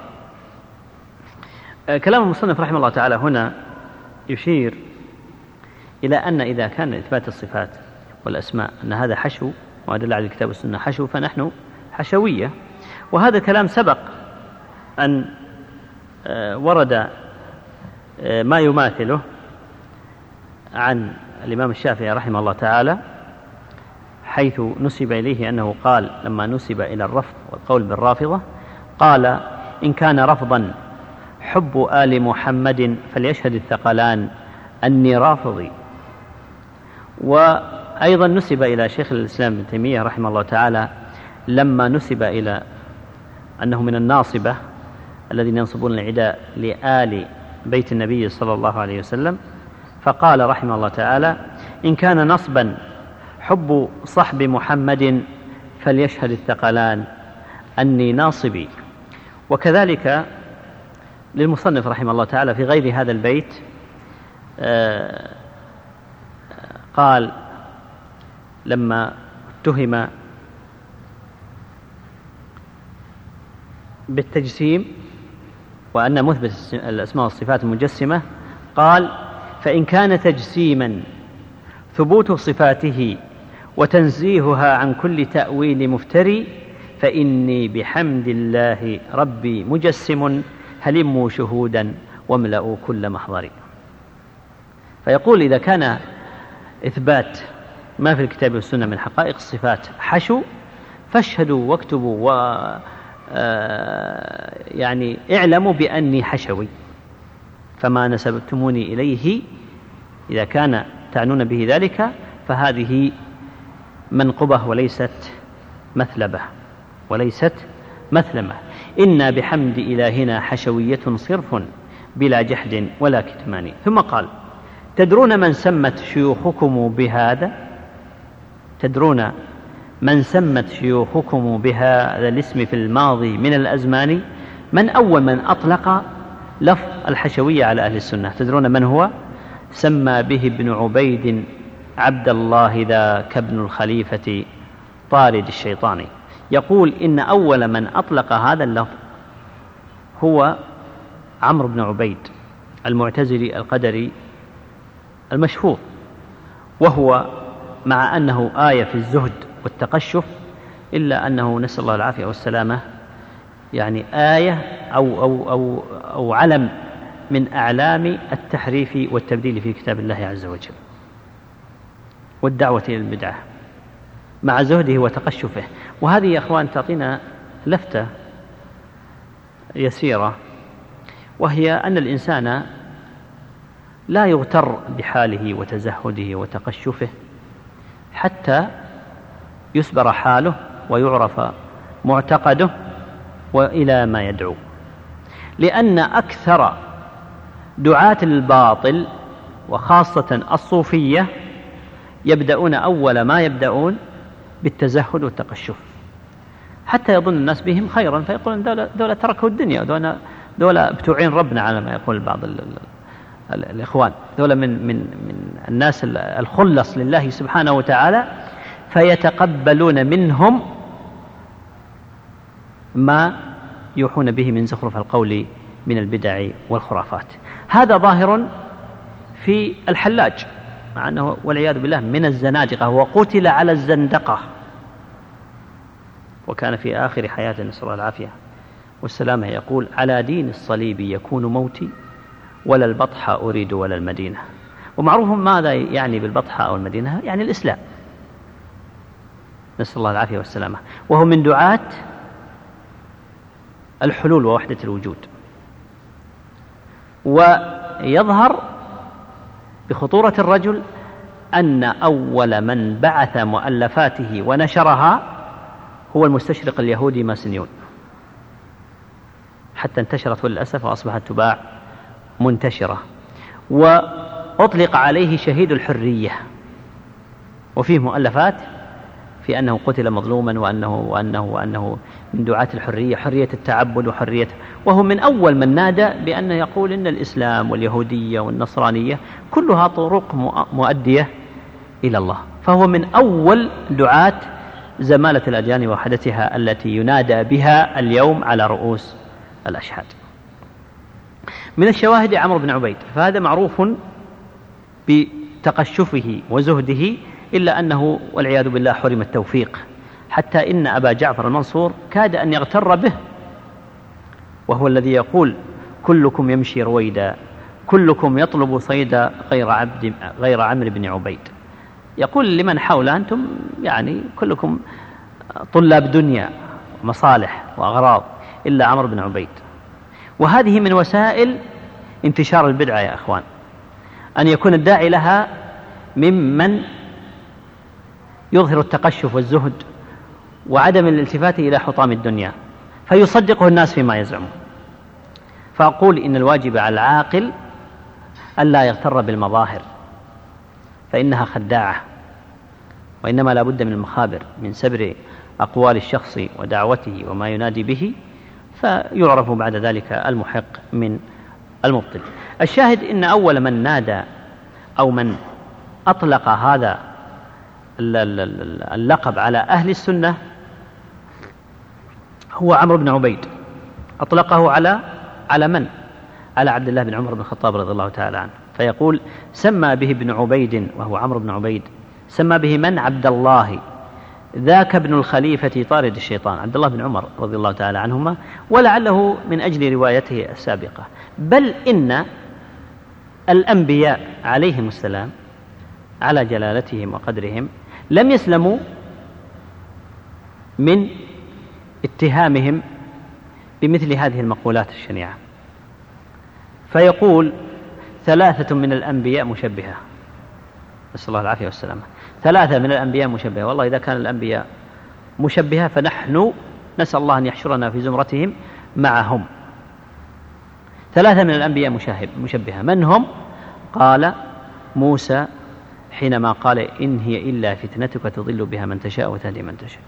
كلام المصنف رحمه الله تعالى هنا يشير إلى أن إذا كان إثبات الصفات والأسماء أن هذا حشو، وأدل على الكتاب والسنة حشو، فنحن حشوية. وهذا كلام سبق أن ورد ما يماثله عن الإمام الشافعي رحمه الله تعالى، حيث نسب إليه أنه قال لما نسب إلى الرفض والقول بالرافضة، قال: إن كان رفضا حب آل محمد فليشهد الثقلان أني رافضي. وأيضا نسب إلى شيخ الإسلام ابن تيمية رحمه الله تعالى لما نسب إلى أنه من الناصبة الذين ينصبون العداء لآل بيت النبي صلى الله عليه وسلم، فقال رحمه الله تعالى: إن كان نصبا حب صحب محمد فليشهد الثقلان أني ناصبي. وكذلك للمصنف رحمه الله تعالى في غير هذا البيت قال لما اتهم بالتجسيم وأن مثبت الأسماء والصفات المجسمة، قال: فإن كان تجسيما ثبوت صفاته وتنزيهها عن كل تأويل مفتري، فإني بحمد الله ربي مجسم هلموا شهودا واملأوا كل محضر. فيقول: إذا كان إثبات ما في الكتاب والسنة من حقائق الصفات حشو، فاشهدوا واكتبوا يعني اعلموا بأني حشوي، فما نسبتموني إليه إذا كان تعنون به ذلك فهذه منقبة وليست مثلبة. إنا بحمد إلهنا حشوية صرف بلا جحد ولا كتمان. ثم قال: تدرون من سمت شيوخكم بهذا؟ تدرون من سمت شيوخكم بهذا الاسم في الماضي من الأزمان؟ من أول من أطلق لفظ الحشوية على أهل السنة؟ تدرون من هو؟ سمى به ابن عبيد عبد الله ذاك ابن الخليفة طارد الشيطان. يقول: إن أول من أطلق هذا اللفظ هو عمرو بن عبيد المعتزلي القدري المشهور، وهو مع أنه آية في الزهد والتقشف إلا أنه نسأل الله العافية والسلامة يعني آية أو علم من أعلام التحريف والتبديل في كتاب الله عز وجل والدعوة إلى البدعة. مع زهده وتقشفه. وهذه يا أخوان تعطينا لفتة يسيرة، وهي أن الإنسان لا يغتر بحاله وتزهده وتقشفه حتى يسبر حاله ويعرف معتقده وإلى ما يدعو، لأن أكثر دعاة الباطل وخاصة الصوفية يبدأون أول ما يبدأون بالتزهد والتقشف، حتى يظن الناس بهم خيرا فيقولون دولة تركوا الدنيا، دولة بتوعين ربنا على ما يقول بعض الإخوان، دولة من الناس الخلص لله سبحانه وتعالى، فيتقبلون منهم ما يوحون به من زخرف القول من البدع والخرافات. هذا ظاهر في الحلاج، مع أنه والعياذ بالله من الزنادقة وقتل على الزندقة، وكان في آخر حياته نسأل الله العافية والسلامة يقول: على دين الصليب يكون موتي ولا البطحة أريد ولا المدينة. ومعروف ماذا يعني بالبطحة أو المدينة؟ يعني الإسلام، نسأل الله العافية والسلامة. وهو من دعاة الحلول ووحدة الوجود. ويظهر بخطورة الرجل أن أول من بعث مؤلفاته ونشرها هو المستشرق اليهودي ماسنيون، حتى انتشرت للأسف وأصبحت تباع منتشرة، وأطلق عليه شهيد الحرية، وفيه مؤلفات في أنه قتل مظلوما وأنه من دعاة الحرية، حرية التعبد وحرية، وهو من أول من نادى بأنه يقول إن الإسلام واليهودية والنصرانية كلها طرق مؤدية إلى الله، فهو من أول دعاة زمالة الأديان ووحدتها التي ينادى بها اليوم على رؤوس الأشهاد. من الشواهد عمرو بن عبيد، فهذا معروف بتقشفه وزهده، إلا أنه والعياذ بالله حرم التوفيق، حتى إن أبا جعفر المنصور كاد أن يغتر به، وهو الذي يقول: كلكم يمشي رويدا، كلكم يطلب صيدا غير عمرو بن عبيد. يقول لمن حوله: أنتم يعني كلكم طلاب دنيا ومصالح وأغراض إلا عمرو بن عبيد. وهذه من وسائل انتشار البدعة يا أخوان، أن يكون الداعي لها ممن يظهر التقشف والزهد وعدم الالتفات إلى حطام الدنيا، فيصدقه الناس فيما يزعمون. فأقول إن الواجب على العاقل ألا يغتر بالمظاهر، فإنها خداعة، وإنما لا بد من المخابر، من سبر أقوال الشخص ودعوته وما ينادي به، فيعرف بعد ذلك المحق من المبطل. الشاهد إن أول من نادى أو من أطلق هذا اللقب على أهل السنة هو عمرو بن عبيد. أطلقه على من؟ على عبد الله بن عمر بن الخطاب رضي الله تعالى عنه، فيقول: سمى به ابن عبيد، وهو عمرو بن عبيد، سمى به من؟ عبد الله ذاك ابن الخليفة طارد الشيطان، عبد الله بن عمر رضي الله تعالى عنهما، ولعله من أجل روايته السابقة. بل إن الأنبياء عليهم السلام على جلالتهم وقدرهم لم يسلموا من اتهامهم بمثل هذه المقولات الشنيعة. فيقول: 3 من الأنبياء مشبهة، نسأل الله العافية والسلامة. 3 من الأنبياء مشبهة، والله إذا كان الأنبياء مشبهة فنحن نسأل الله أن يحشرنا في زمرتهم معهم. 3 من الأنبياء مشبهة، من هم؟ قال: موسى حينما قال: إن هي إلا فتنتك تضل بها من تشاء وتهدي من تشاء.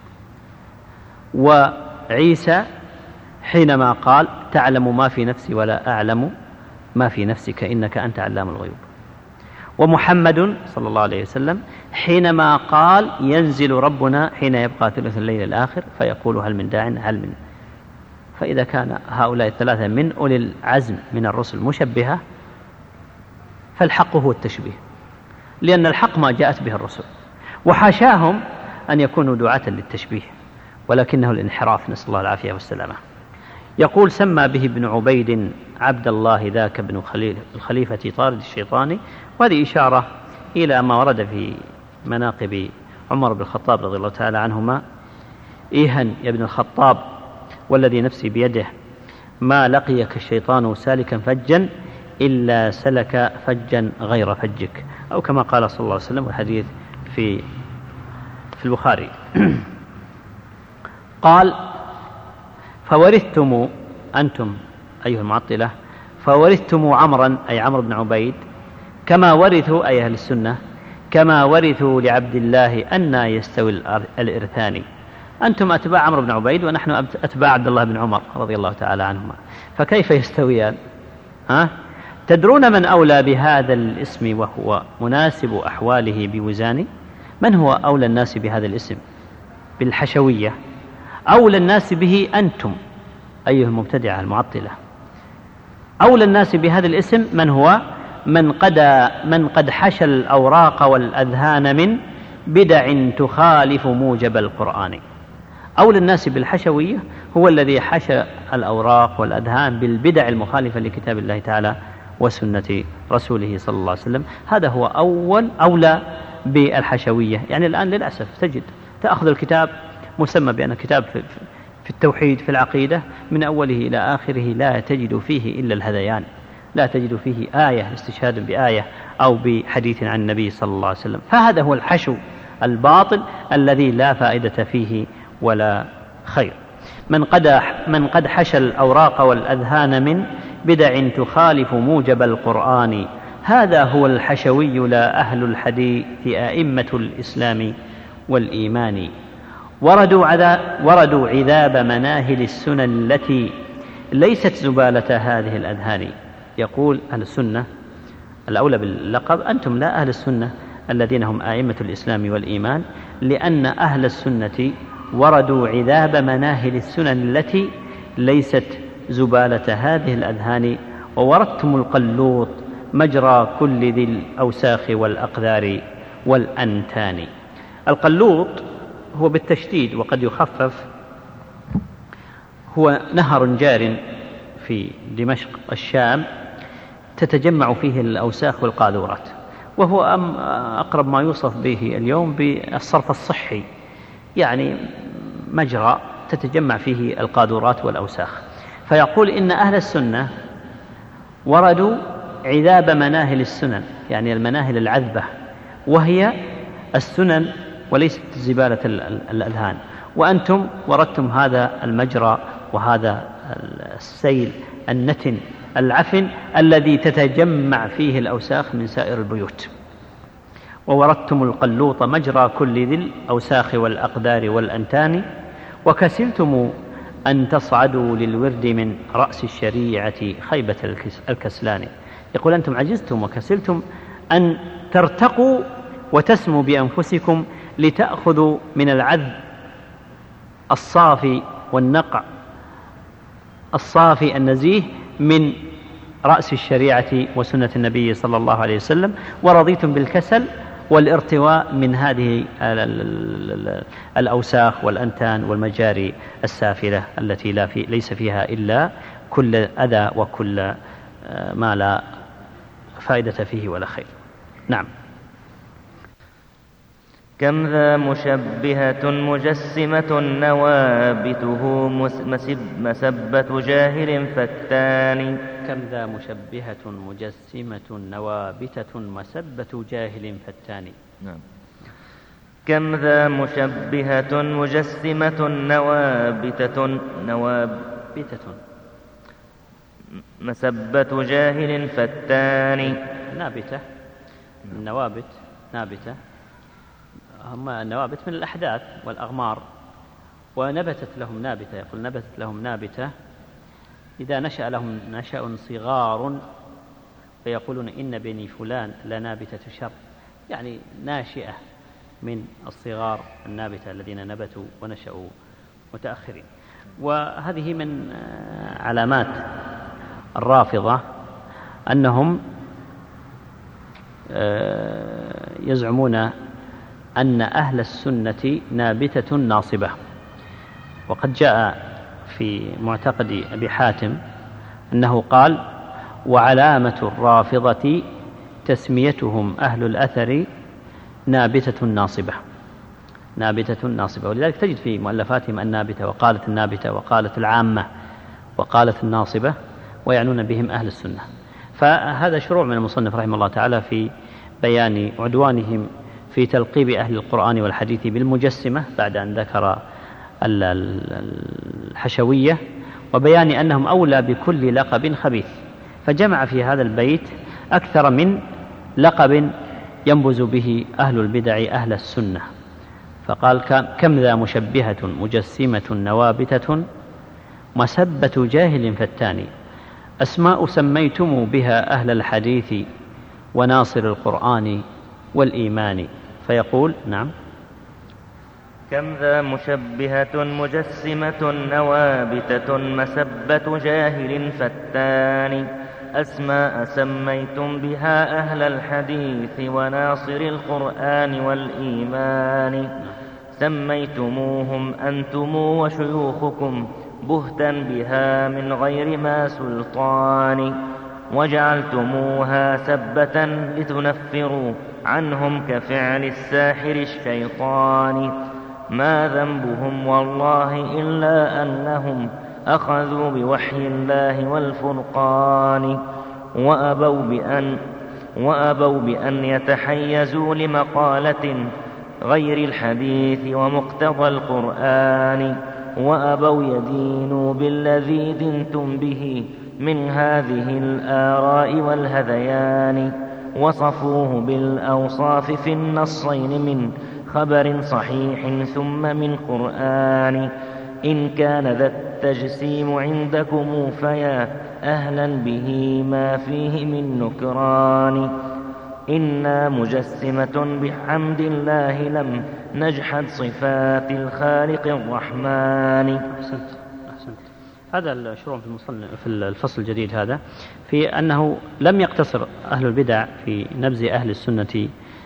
وعيسى حينما قال: تعلم ما في نفسي ولا أعلم ما في نفسك إنك أنت علام الغيوب. ومحمد صلى الله عليه وسلم حينما قال: ينزل ربنا حين يبقى ثلث الليل الآخر فيقول: هل من داع هل من. فإذا كان هؤلاء 3 من أولي العزم من الرسل مشبهة، فالحق هو التشبيه، لأن الحق ما جاءت به الرسل، وحاشاهم أن يكونوا دعاة للتشبيه، ولكنه الانحراف، نسأل الله العافية والسلامة. يقول: سمى به ابن عبيد عبد الله ذاك ابن الخليفة طارد الشيطان. وهذه إشارة إلى ما ورد في مناقب عمر بن الخطاب رضي الله تعالى عنهما: إيهن يا ابن الخطاب والذي نفسي بيده ما لقيك الشيطان سالكا فجا إلا سلك فجا غير فجك، أو كما قال صلى الله عليه وسلم، والحديث في البخاري. قال: فورثتم أنتم أيها المعطلة، فورثتم عمرا أي عمرو بن عبيد كما ورثوا أي أهل السنة كما ورثوا لعبد الله أن يستوي الإرثان. أنتم أتباع عمرو بن عبيد ونحن أتباع عبد الله بن عمر رضي الله تعالى عنهما، فكيف يستويان؟ تدرون من أولى بهذا الاسم وهو مناسب أحواله بوزان؟ من هو أولى الناس بهذا الاسم بالحشوية؟ أولى الناس به أنتم أيها المبتدعة المعطلة. أولى الناس بهذا الاسم من هو؟ من قد حشى الأوراق والأذهان من بدع تخالف موجب القرآن. أولى الناس بالحشوية هو الذي حشى الأوراق والأذهان بالبدع المخالفة لكتاب الله تعالى وسنة رسوله صلى الله عليه وسلم. هذا هو أولى بالحشوية. يعني الآن للأسف تجد تأخذ الكتاب مسمى بأنه كتاب في التوحيد في العقيدة، من أوله إلى آخره لا تجد فيه إلا الهذيان، لا تجد فيه آية استشهاد بآية أو بحديث عن النبي صلى الله عليه وسلم. فهذا هو الحشو الباطل الذي لا فائدة فيه ولا خير. من قد حشى الأوراق والأذهان من بدع تخالف موجب القرآن، هذا هو الحشوي لا أهل الحديث أئمة الإسلام والإيمان. وردوا عذاب مناهل السنن التي ليست زبالة هذه الأذهان. يقول أهل السنة الأولى باللقب أنتم لا أهل السنة الذين هم أئمة الإسلام والإيمان، لأن أهل السنة وردوا عذاب مناهل السنن التي ليست زبالة هذه الأذهان، ووردتم القلوط مجرى كل ذي الأوساخ والأقذار والأنتان. القلوط هو بالتشديد وقد يخفف، هو نهر جار في دمشق الشام تتجمع فيه الأوساخ والقاذورات، وهو أقرب ما يوصف به اليوم بالصرف الصحي، يعني مجرى تتجمع فيه القاذورات والأوساخ. فيقول إن أهل السنة وردوا عذاب مناهل السنن، يعني المناهل العذبة، وهي السنن وليست زبالة الأذهان، وأنتم وردتم هذا المجرى وهذا السيل النتن العفن الذي تتجمع فيه الأوساخ من سائر البيوت. ووردتم القلوط مجرى كل ذي الأوساخ والأقدار والأنتان، وكسلتم أن تصعدوا للورد من رأس الشريعة خيبة الكسلان. يقول أنتم عجزتم وكسلتم أن ترتقوا وتسموا بأنفسكم لتأخذوا من العذب الصافي والنقع الصافي النزيه من رأس الشريعة وسنة النبي صلى الله عليه وسلم، ورضيتم بالكسل والارتواء من هذه الأوساخ والأنتان والمجاري السافلة التي ليس فيها إلا كل أذى وكل ما لا فائدة فيه ولا خير. نعم. كم ذا مشبهة مجسمة نوابته مسبة جاهل فتان. كم ذا مشبهة مجسمة نوابتة مسبة جاهل فتان. نعم. كم ذا مشبهة مجسمة نوابتة مسبة جاهل فتان. نابتة، النوابت نابتة، هم النوابت من الأحداث والأغمار، ونبتت لهم نابتة. يقول نبتت لهم نابتة إذا نشأ لهم نشأ صغار فيقولون إن بني فلان لنابتة شر، يعني ناشئة من الصغار النابتة الذين نبتوا ونشأوا متأخرين. وهذه من علامات الرافضة أنهم يزعمون أن أهل السنة نابتة ناصبة. وقد جاء في معتقد أبي حاتم أنه قال: وعلامة الرافضة تسميتهم أهل الأثر نابتة ناصبة. نابتة ناصبة. ولذلك تجد في مؤلفاتهم النابتة وقالت النابتة وقالت العامة وقالت الناصبة، ويعنون بهم أهل السنة. فهذا شروع من المصنف رحمه الله تعالى في بيان عدوانهم في تلقيب أهل القرآن والحديث بالمجسمة بعد أن ذكر الحشوية، وبيان أنهم أولى بكل لقب خبيث. فجمع في هذا البيت أكثر من لقب ينبذ به أهل البدع أهل السنة. فقال: كم ذا مشبهة مجسمة نوابتة مسبة جاهل فتان، أسماء سميتم بها أهل الحديث وناصر القرآن والإيمان. فيقول: نعم. كم ذا مشبهة مجسمة نوابتة مسبة جاهل فتان، أسماء سميتم بها أهل الحديث وناصر القرآن والإيمان، سميتموهم أنتم وشيوخكم بهتا بها من غير ما سلطان، وجعلتموها سبة لتنفروا عنهم كفعل الساحر الشيطان، ما ذنبهم والله إلا أنهم أخذوا بوحي الله والفرقان، وأبوا بأن يتحيزوا لمقالة غير الحديث ومقتضى القرآن، وأبوا يدينوا بالذي دنتم به من هذه الآراء والهذيان، وصفوه بالأوصاف في النصين من خبر صحيح ثم من قرآن، إن كان ذا التجسيم عندكم فيا أهلا به ما فيه من نكران، إنا مجسمة بحمد الله لم نجحد صفات الخالق الرحمن. أحسنت. هذا الشروع في الفصل الجديد هذا في أنه لم يقتصر أهل البدع في نبذ أهل السنة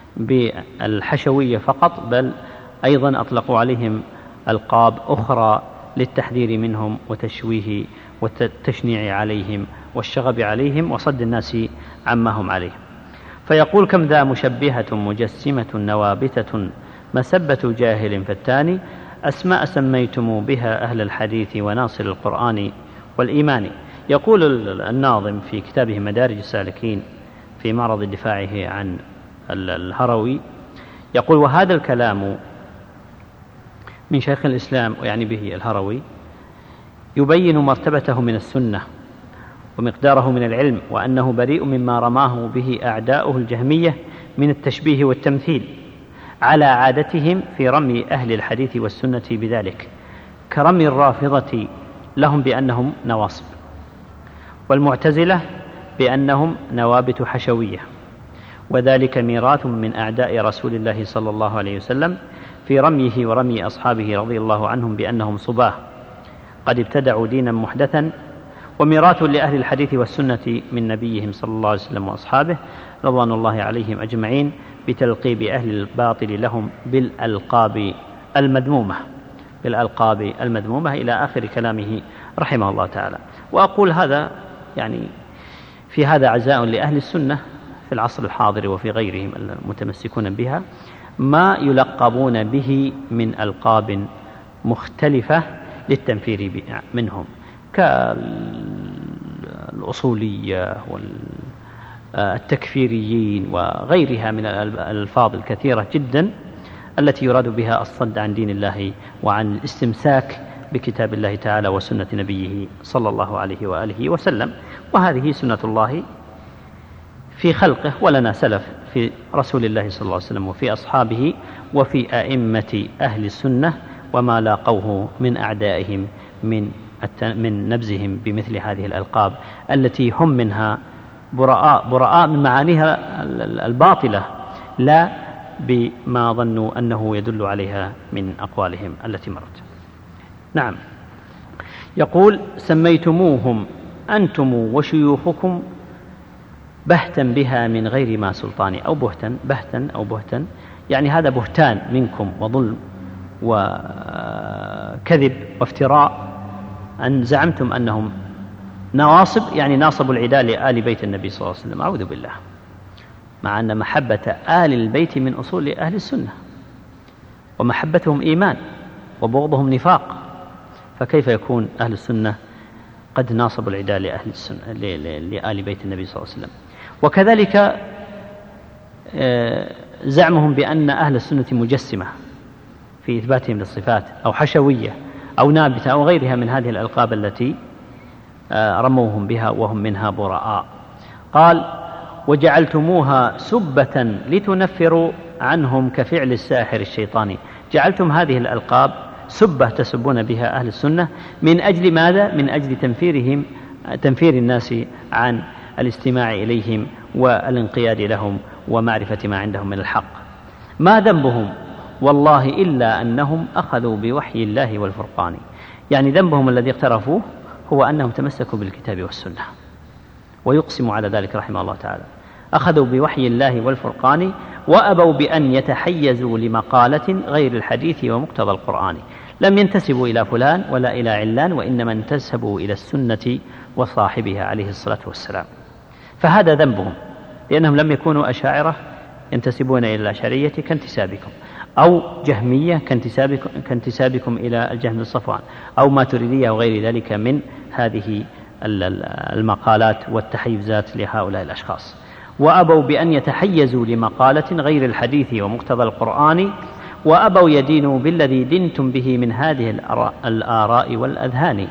بالحشوية فقط، بل أيضا أطلقوا عليهم ألقاب أخرى للتحذير منهم وتشويه والتشنيع عليهم والشغب عليهم وصد الناس عما هم عليه. فيقول: كم ذا مشبهة مجسمة نوابتة مسبة جاهل فتان، أسماء سميتم بها أهل الحديث وناصر القرآن والإيمان. يقول الناظم في كتابه مدارج السالكين في معرض دفاعه عن الهروي، يقول: وهذا الكلام من شيخ الإسلام، ويعني به الهروي، يبين مرتبته من السنة ومقداره من العلم، وأنه بريء مما رماه به أعداؤه الجهمية من التشبيه والتمثيل على عادتهم في رمي أهل الحديث والسنة بذلك، كرمي الرافضة لهم بأنهم نواصب، والمعتزلة بأنهم نوابت حشوية، وذلك ميراث من أعداء رسول الله صلى الله عليه وسلم في رميه ورمي أصحابه رضي الله عنهم بأنهم صباه قد ابتدعوا دينا محدثا، وميراث لأهل الحديث والسنة من نبيهم صلى الله عليه وسلم وأصحابه رضوان الله عليهم أجمعين بتلقيب أهل الباطل لهم بالألقاب المذمومة إلى آخر كلامه رحمه الله تعالى. وأقول هذا يعني في هذا عزاء لأهل السنة في العصر الحاضر وفي غيرهم المتمسكون بها ما يلقبون به من ألقاب مختلفة للتنفير منهم، كالأصولية والتكفيريين وغيرها من الألفاظ الكثيرة جدا التي يراد بها الصد عن دين الله وعن الاستمساك بكتاب الله تعالى وسنة نبيه صلى الله عليه وآله وسلم. وهذه سنة الله في خلقه، ولنا سلف في رسول الله صلى الله عليه وسلم وفي أصحابه وفي أئمة أهل السنة، وما لاقوه من أعدائهم من نبذهم بمثل هذه الألقاب التي هم منها براء من معانيها الباطلة، لا بما ظنوا أنه يدل عليها من أقوالهم التي مرت. نعم. يقول: سميتموهم أنتم وشيوخكم بهتا بها من غير ما سلطان، أو بهتا يعني هذا بهتان منكم وظلم وكذب وافتراء، أن زعمتم أنهم نواصب، يعني ناصبوا العداء لآل بيت النبي صلى الله عليه وسلم، أعوذ بالله، مع أن محبة آل البيت من أصول أهل السنة، ومحبتهم إيمان وبغضهم نفاق، فكيف يكون أهل السنة قد ناصبوا العداء لأهل السنة لآل بيت النبي صلى الله عليه وسلم؟ وكذلك زعمهم بأن أهل السنة مجسمة في إثباتهم للصفات، أو حشوية أو نابتة أو غيرها من هذه الألقاب التي رموهم بها وهم منها براء. قال: وجعلتموها سبة لتنفروا عنهم كفعل الساحر الشيطاني. جعلتم هذه الألقاب سبة تسبون بها أهل السنة من أجل ماذا؟ من أجل تنفير الناس عن الاستماع إليهم والانقياد لهم ومعرفة ما عندهم من الحق. ما ذنبهم والله إلا أنهم أخذوا بوحي الله والفرقان. يعني ذنبهم الذي اقترفوه هو أنهم تمسكوا بالكتاب والسنة، ويقسم على ذلك رحمه الله تعالى. أخذوا بوحي الله والفرقان وأبوا بأن يتحيزوا لمقالة غير الحديث ومقتضى القرآن. لم ينتسبوا إلى فلان ولا إلى علان، وإنما انتسبوا إلى السنة وصاحبها عليه الصلاة والسلام. فهذا ذنبهم، لأنهم لم يكونوا أشاعرة ينتسبون إلى الأشعرية كانتسابكم، أو جهمية كانتسابكم إلى الجهم الصفوان، أو ماتريدية وغير ذلك من هذه المقالات والتحيزات لهؤلاء الأشخاص. وأبوا بأن يتحيزوا لمقالة غير الحديث ومقتضى القرآن، وأبوا يدينوا بالذي دنتم به من هذه الآراء والأذهان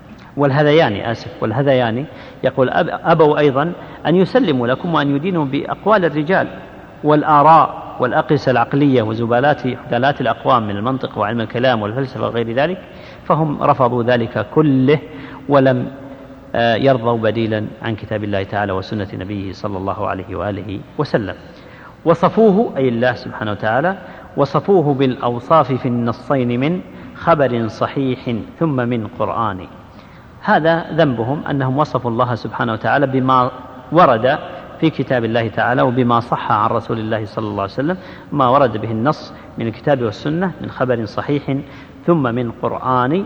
والهذيان. يقول: أبوا أيضا أن يسلموا لكم وأن يدينوا بأقوال الرجال والآراء والأقيسة العقلية وزبالات الأقوام من المنطق وعلم الكلام والفلسفة وغير ذلك، فهم رفضوا ذلك كله ولم يرضوا بديلا عن كتاب الله تعالى وسنة نبيه صلى الله عليه وآله وسلم. وصفوه، أي الله سبحانه وتعالى، وصفوه بالأوصاف في النصين من خبر صحيح ثم من قرآن. هذا ذنبهم، أنهم وصفوا الله سبحانه وتعالى بما ورد في كتاب الله تعالى وبما صح عن رسول الله صلى الله عليه وسلم، ما ورد به النص من الكتاب والسنة من خبر صحيح ثم من قرآن.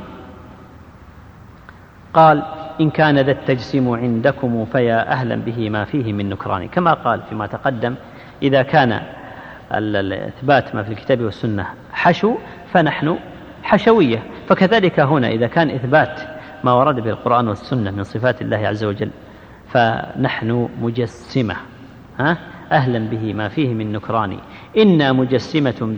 قال: إن كان ذا التجسيم عندكم فيا أهلا به ما فيه من نكران. كما قال فيما تقدم: إذا كان الإثبات ما في الكتاب والسنة حشو فنحن حشوية، فكذلك هنا إذا كان إثبات ما ورد به القرآن والسنة من صفات الله عز وجل فنحن مجسمة. أهلا به ما فيه من نكران. إنا مجسمة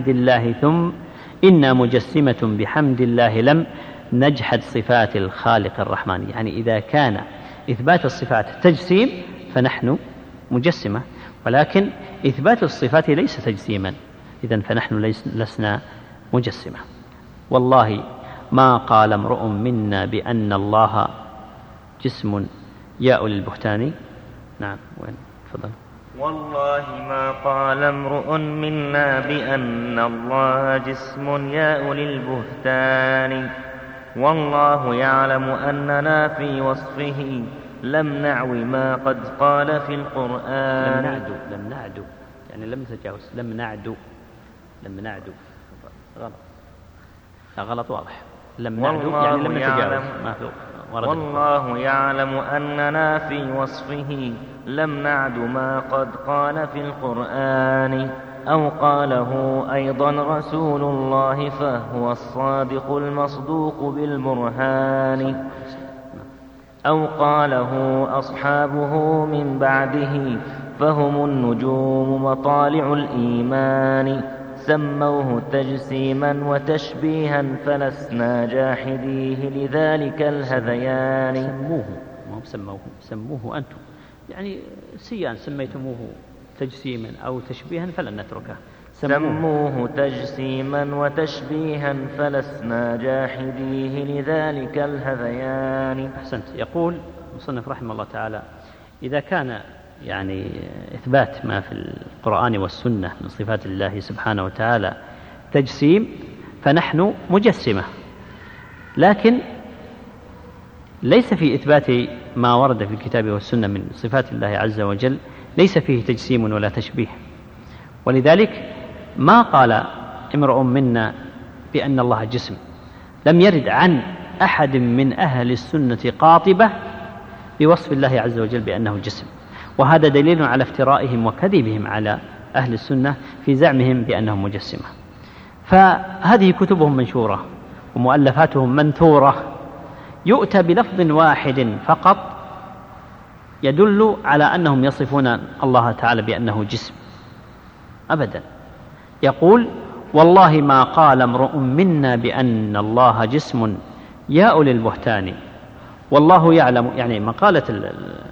بحمد الله لم نجحد صفات الخالق الرحمن. يعني إذا كان إثبات الصفات تجسيم فنحن مجسمة، ولكن إثبات الصفات ليس تجسيما، إذن فنحن لسنا مجسمة. والله ما قال امرؤ منا بأن الله جسم يا أولي البهتان. نعم، وين؟ تفضل. والله ما قال امرؤ منا بأن الله جسم يا أولي البهتان. والله يعلم أننا في وصفه لم نعو ما قد قال في القرآن. لم نعدو يعني لم نتجاوز. لم نعدو غلط واضح. لم نعدو يعني لم نتجاوز ما في ورد. والله يعلم أننا في وصفه لم نعد ما قد قال في القرآن. أو قاله أيضا رسول الله فهو الصادق المصدوق بالبرهان. أو قاله أصحابه من بعده فهم النجوم مطالع الإيمان. سموه تجسيما وتشبيها فلسنا جاحديه لذلك الهذيان. سموه أنتم، يعني سيان سميتموه تجسيما أو تشبيها فلن نتركه. سموه تجسيما وتشبيها فلسنا جاحديه لذلك الهذيان. أحسنت. يقول المصنف رحمه الله تعالى: إذا كان يعني إثبات ما في القرآن والسنة من صفات الله سبحانه وتعالى تجسيم فنحن مجسمة، لكن ليس في إثبات ما ورد في الكتاب والسنة من صفات الله عز وجل ليس فيه تجسيم ولا تشبيه. ولذلك ما قال امرؤ منا بأن الله جسم. لم يرد عن أحد من أهل السنة قاطبة بوصف الله عز وجل بأنه جسم، وهذا دليل على افترائهم وكذبهم على أهل السنة في زعمهم بأنهم مجسمة. فهذه كتبهم منشورة ومؤلفاتهم منثورة، يؤتى بلفظ واحد فقط يدل على أنهم يصفون الله تعالى بأنه جسم. أبدا. يقول: والله ما قال امرؤ منا بأن الله جسم يا أولي البهتان والله يعلم. يعني مقالة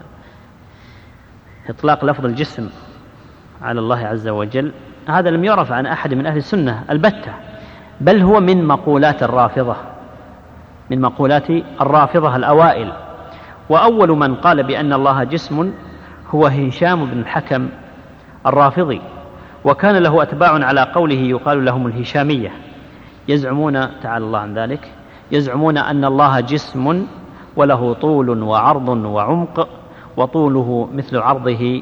إطلاق لفظ الجسم على الله عز وجل هذا لم يعرف عن أحد من أهل السنة البتة، بل هو من مقولات الرافضة، من مقولات الرافضة الأوائل. وأول من قال بأن الله جسم هو هشام بن الحكم الرافضي، وكان له أتباع على قوله يقال لهم الهشامية، يزعمون تعالى الله عن ذلك، يزعمون أن الله جسم وله طول وعرض وعمق، وطوله مثل عرضه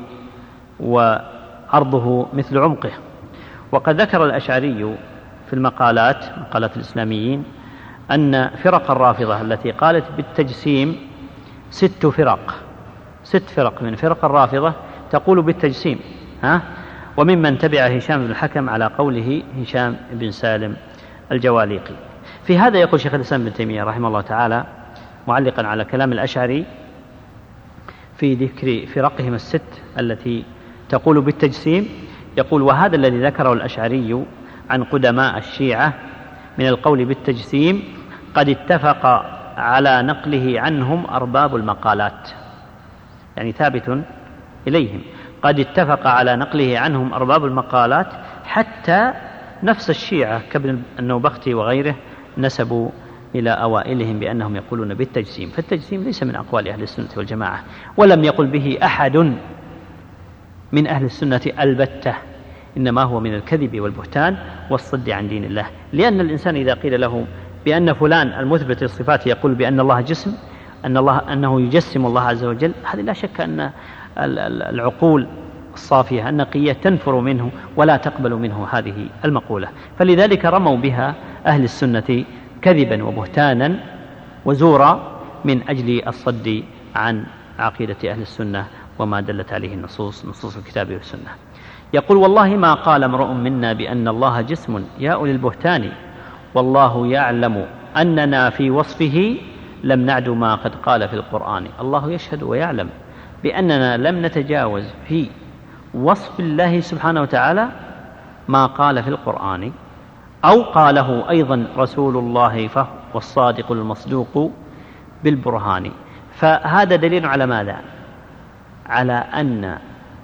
وعرضه مثل عمقه. وقد ذكر الأشعري في مقالات الإسلاميين أن فرق الرافضة التي قالت بالتجسيم 6 فرق من فرق الرافضة تقول بالتجسيم، وممن تبع هشام بن الحكم على قوله هشام بن سالم الجواليقي. في هذا يقول شيخ الإسلام ابن تيمية رحمه الله تعالى معلقا على كلام الأشعري في ذكر فرقهم 6 التي تقول بالتجسيم، يقول: وهذا الذي ذكره الأشعري عن قدماء الشيعة من القول بالتجسيم قد اتفق على نقله عنهم أرباب المقالات، يعني ثابت إليهم، قد اتفق على نقله عنهم أرباب المقالات، حتى نفس الشيعة كابن النوبختي وغيره نسبوا إلى أوائلهم بأنهم يقولون بالتجسيم. فالتجسيم ليس من أقوال أهل السنة والجماعة، ولم يقل به أحد من أهل السنة البتة، إنما هو من الكذب والبهتان والصد عن دين الله. لأن الإنسان إذا قيل له بأن فلان المثبت للصفات يقول بأن الله جسم، أنه يجسم الله عز وجل، هذه لا شك أن العقول الصافية النقية تنفر منه ولا تقبل منه هذه المقولة. فلذلك رموا بها أهل السنة كذبا وبهتانا وزورا من أجل الصد عن عقيدة أهل السنة وما دلت عليه نصوص الكتاب والسنة. يقول: والله ما قال امرؤ منا بأن الله جسم يا أولي البهتان والله يعلم أننا في وصفه لم نعد ما قد قال في القرآن. الله يشهد ويعلم بأننا لم نتجاوز في وصف الله سبحانه وتعالى ما قال في القرآن أو قاله أيضا رسول الله فهو الصادق المصدوق بالبرهان. فهذا دليل على ماذا؟ على أن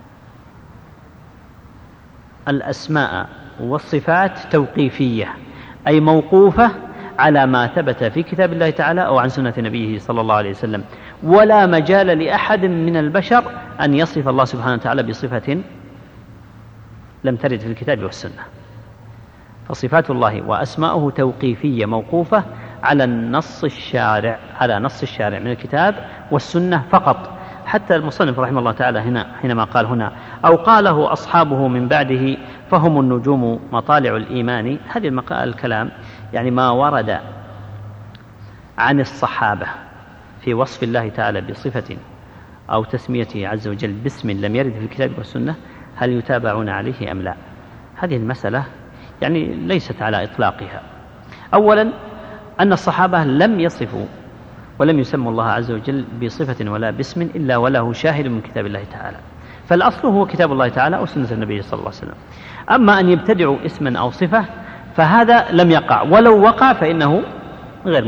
الأسماء والصفات توقيفية، أي موقوفة على ما ثبت في كتاب الله تعالى أو عن سنة نبيه صلى الله عليه وسلم، ولا مجال لأحد من البشر أن يصف الله سبحانه وتعالى بصفة لم ترد في الكتاب والسنة. فصفات الله وأسماؤه توقيفية موقوفة على نص الشارع من الكتاب والسنة فقط. حتى المصنف رحمه الله تعالى حينما قال هنا أو قاله أصحابه من بعده فهم النجوم مطالع الإيمان، هذه الكلام يعني ما ورد عن الصحابة في وصف الله تعالى بصفة أو تسميته عز وجل باسم لم يرد في الكتاب والسنة، هل يتابعون عليه أم لا؟ هذه المسألة يعني ليست على إطلاقها. أولا أن الصحابة لم يصفوا ولم يسموا الله عز وجل بصفة ولا باسم إلا وله شاهد من كتاب الله تعالى، فالأصل هو كتاب الله تعالى أو سنة النبي صلى الله عليه وسلم. أما أن يبتدعوا اسما أو صفة فهذا لم يقع، ولو وقع فإنه غير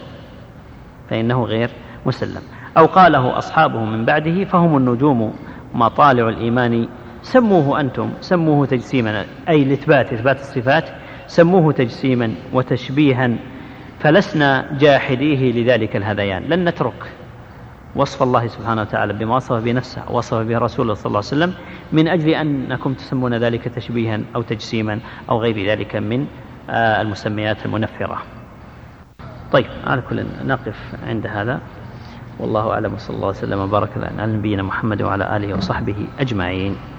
مسلم. أو قاله أصحابه من بعده فهم النجوم مطالع الإيمان، سموه أنتم سموه تجسيما، أي لإثبات الصفات سموه تجسيما وتشبيها، فلسنا جاحديه لذلك الهذيان. لن نترك وصف الله سبحانه وتعالى بما وصف بنفسه ووصف به رسوله صلى الله عليه وسلم من أجل أنكم تسمون ذلك تشبيها أو تجسيما أو غير ذلك من المسميات المنفرة. طيب، على كل نقف عند هذا، والله أعلم، صلى الله عليه وسلم وبارك على نبينا محمد وعلى آله وصحبه أجمعين.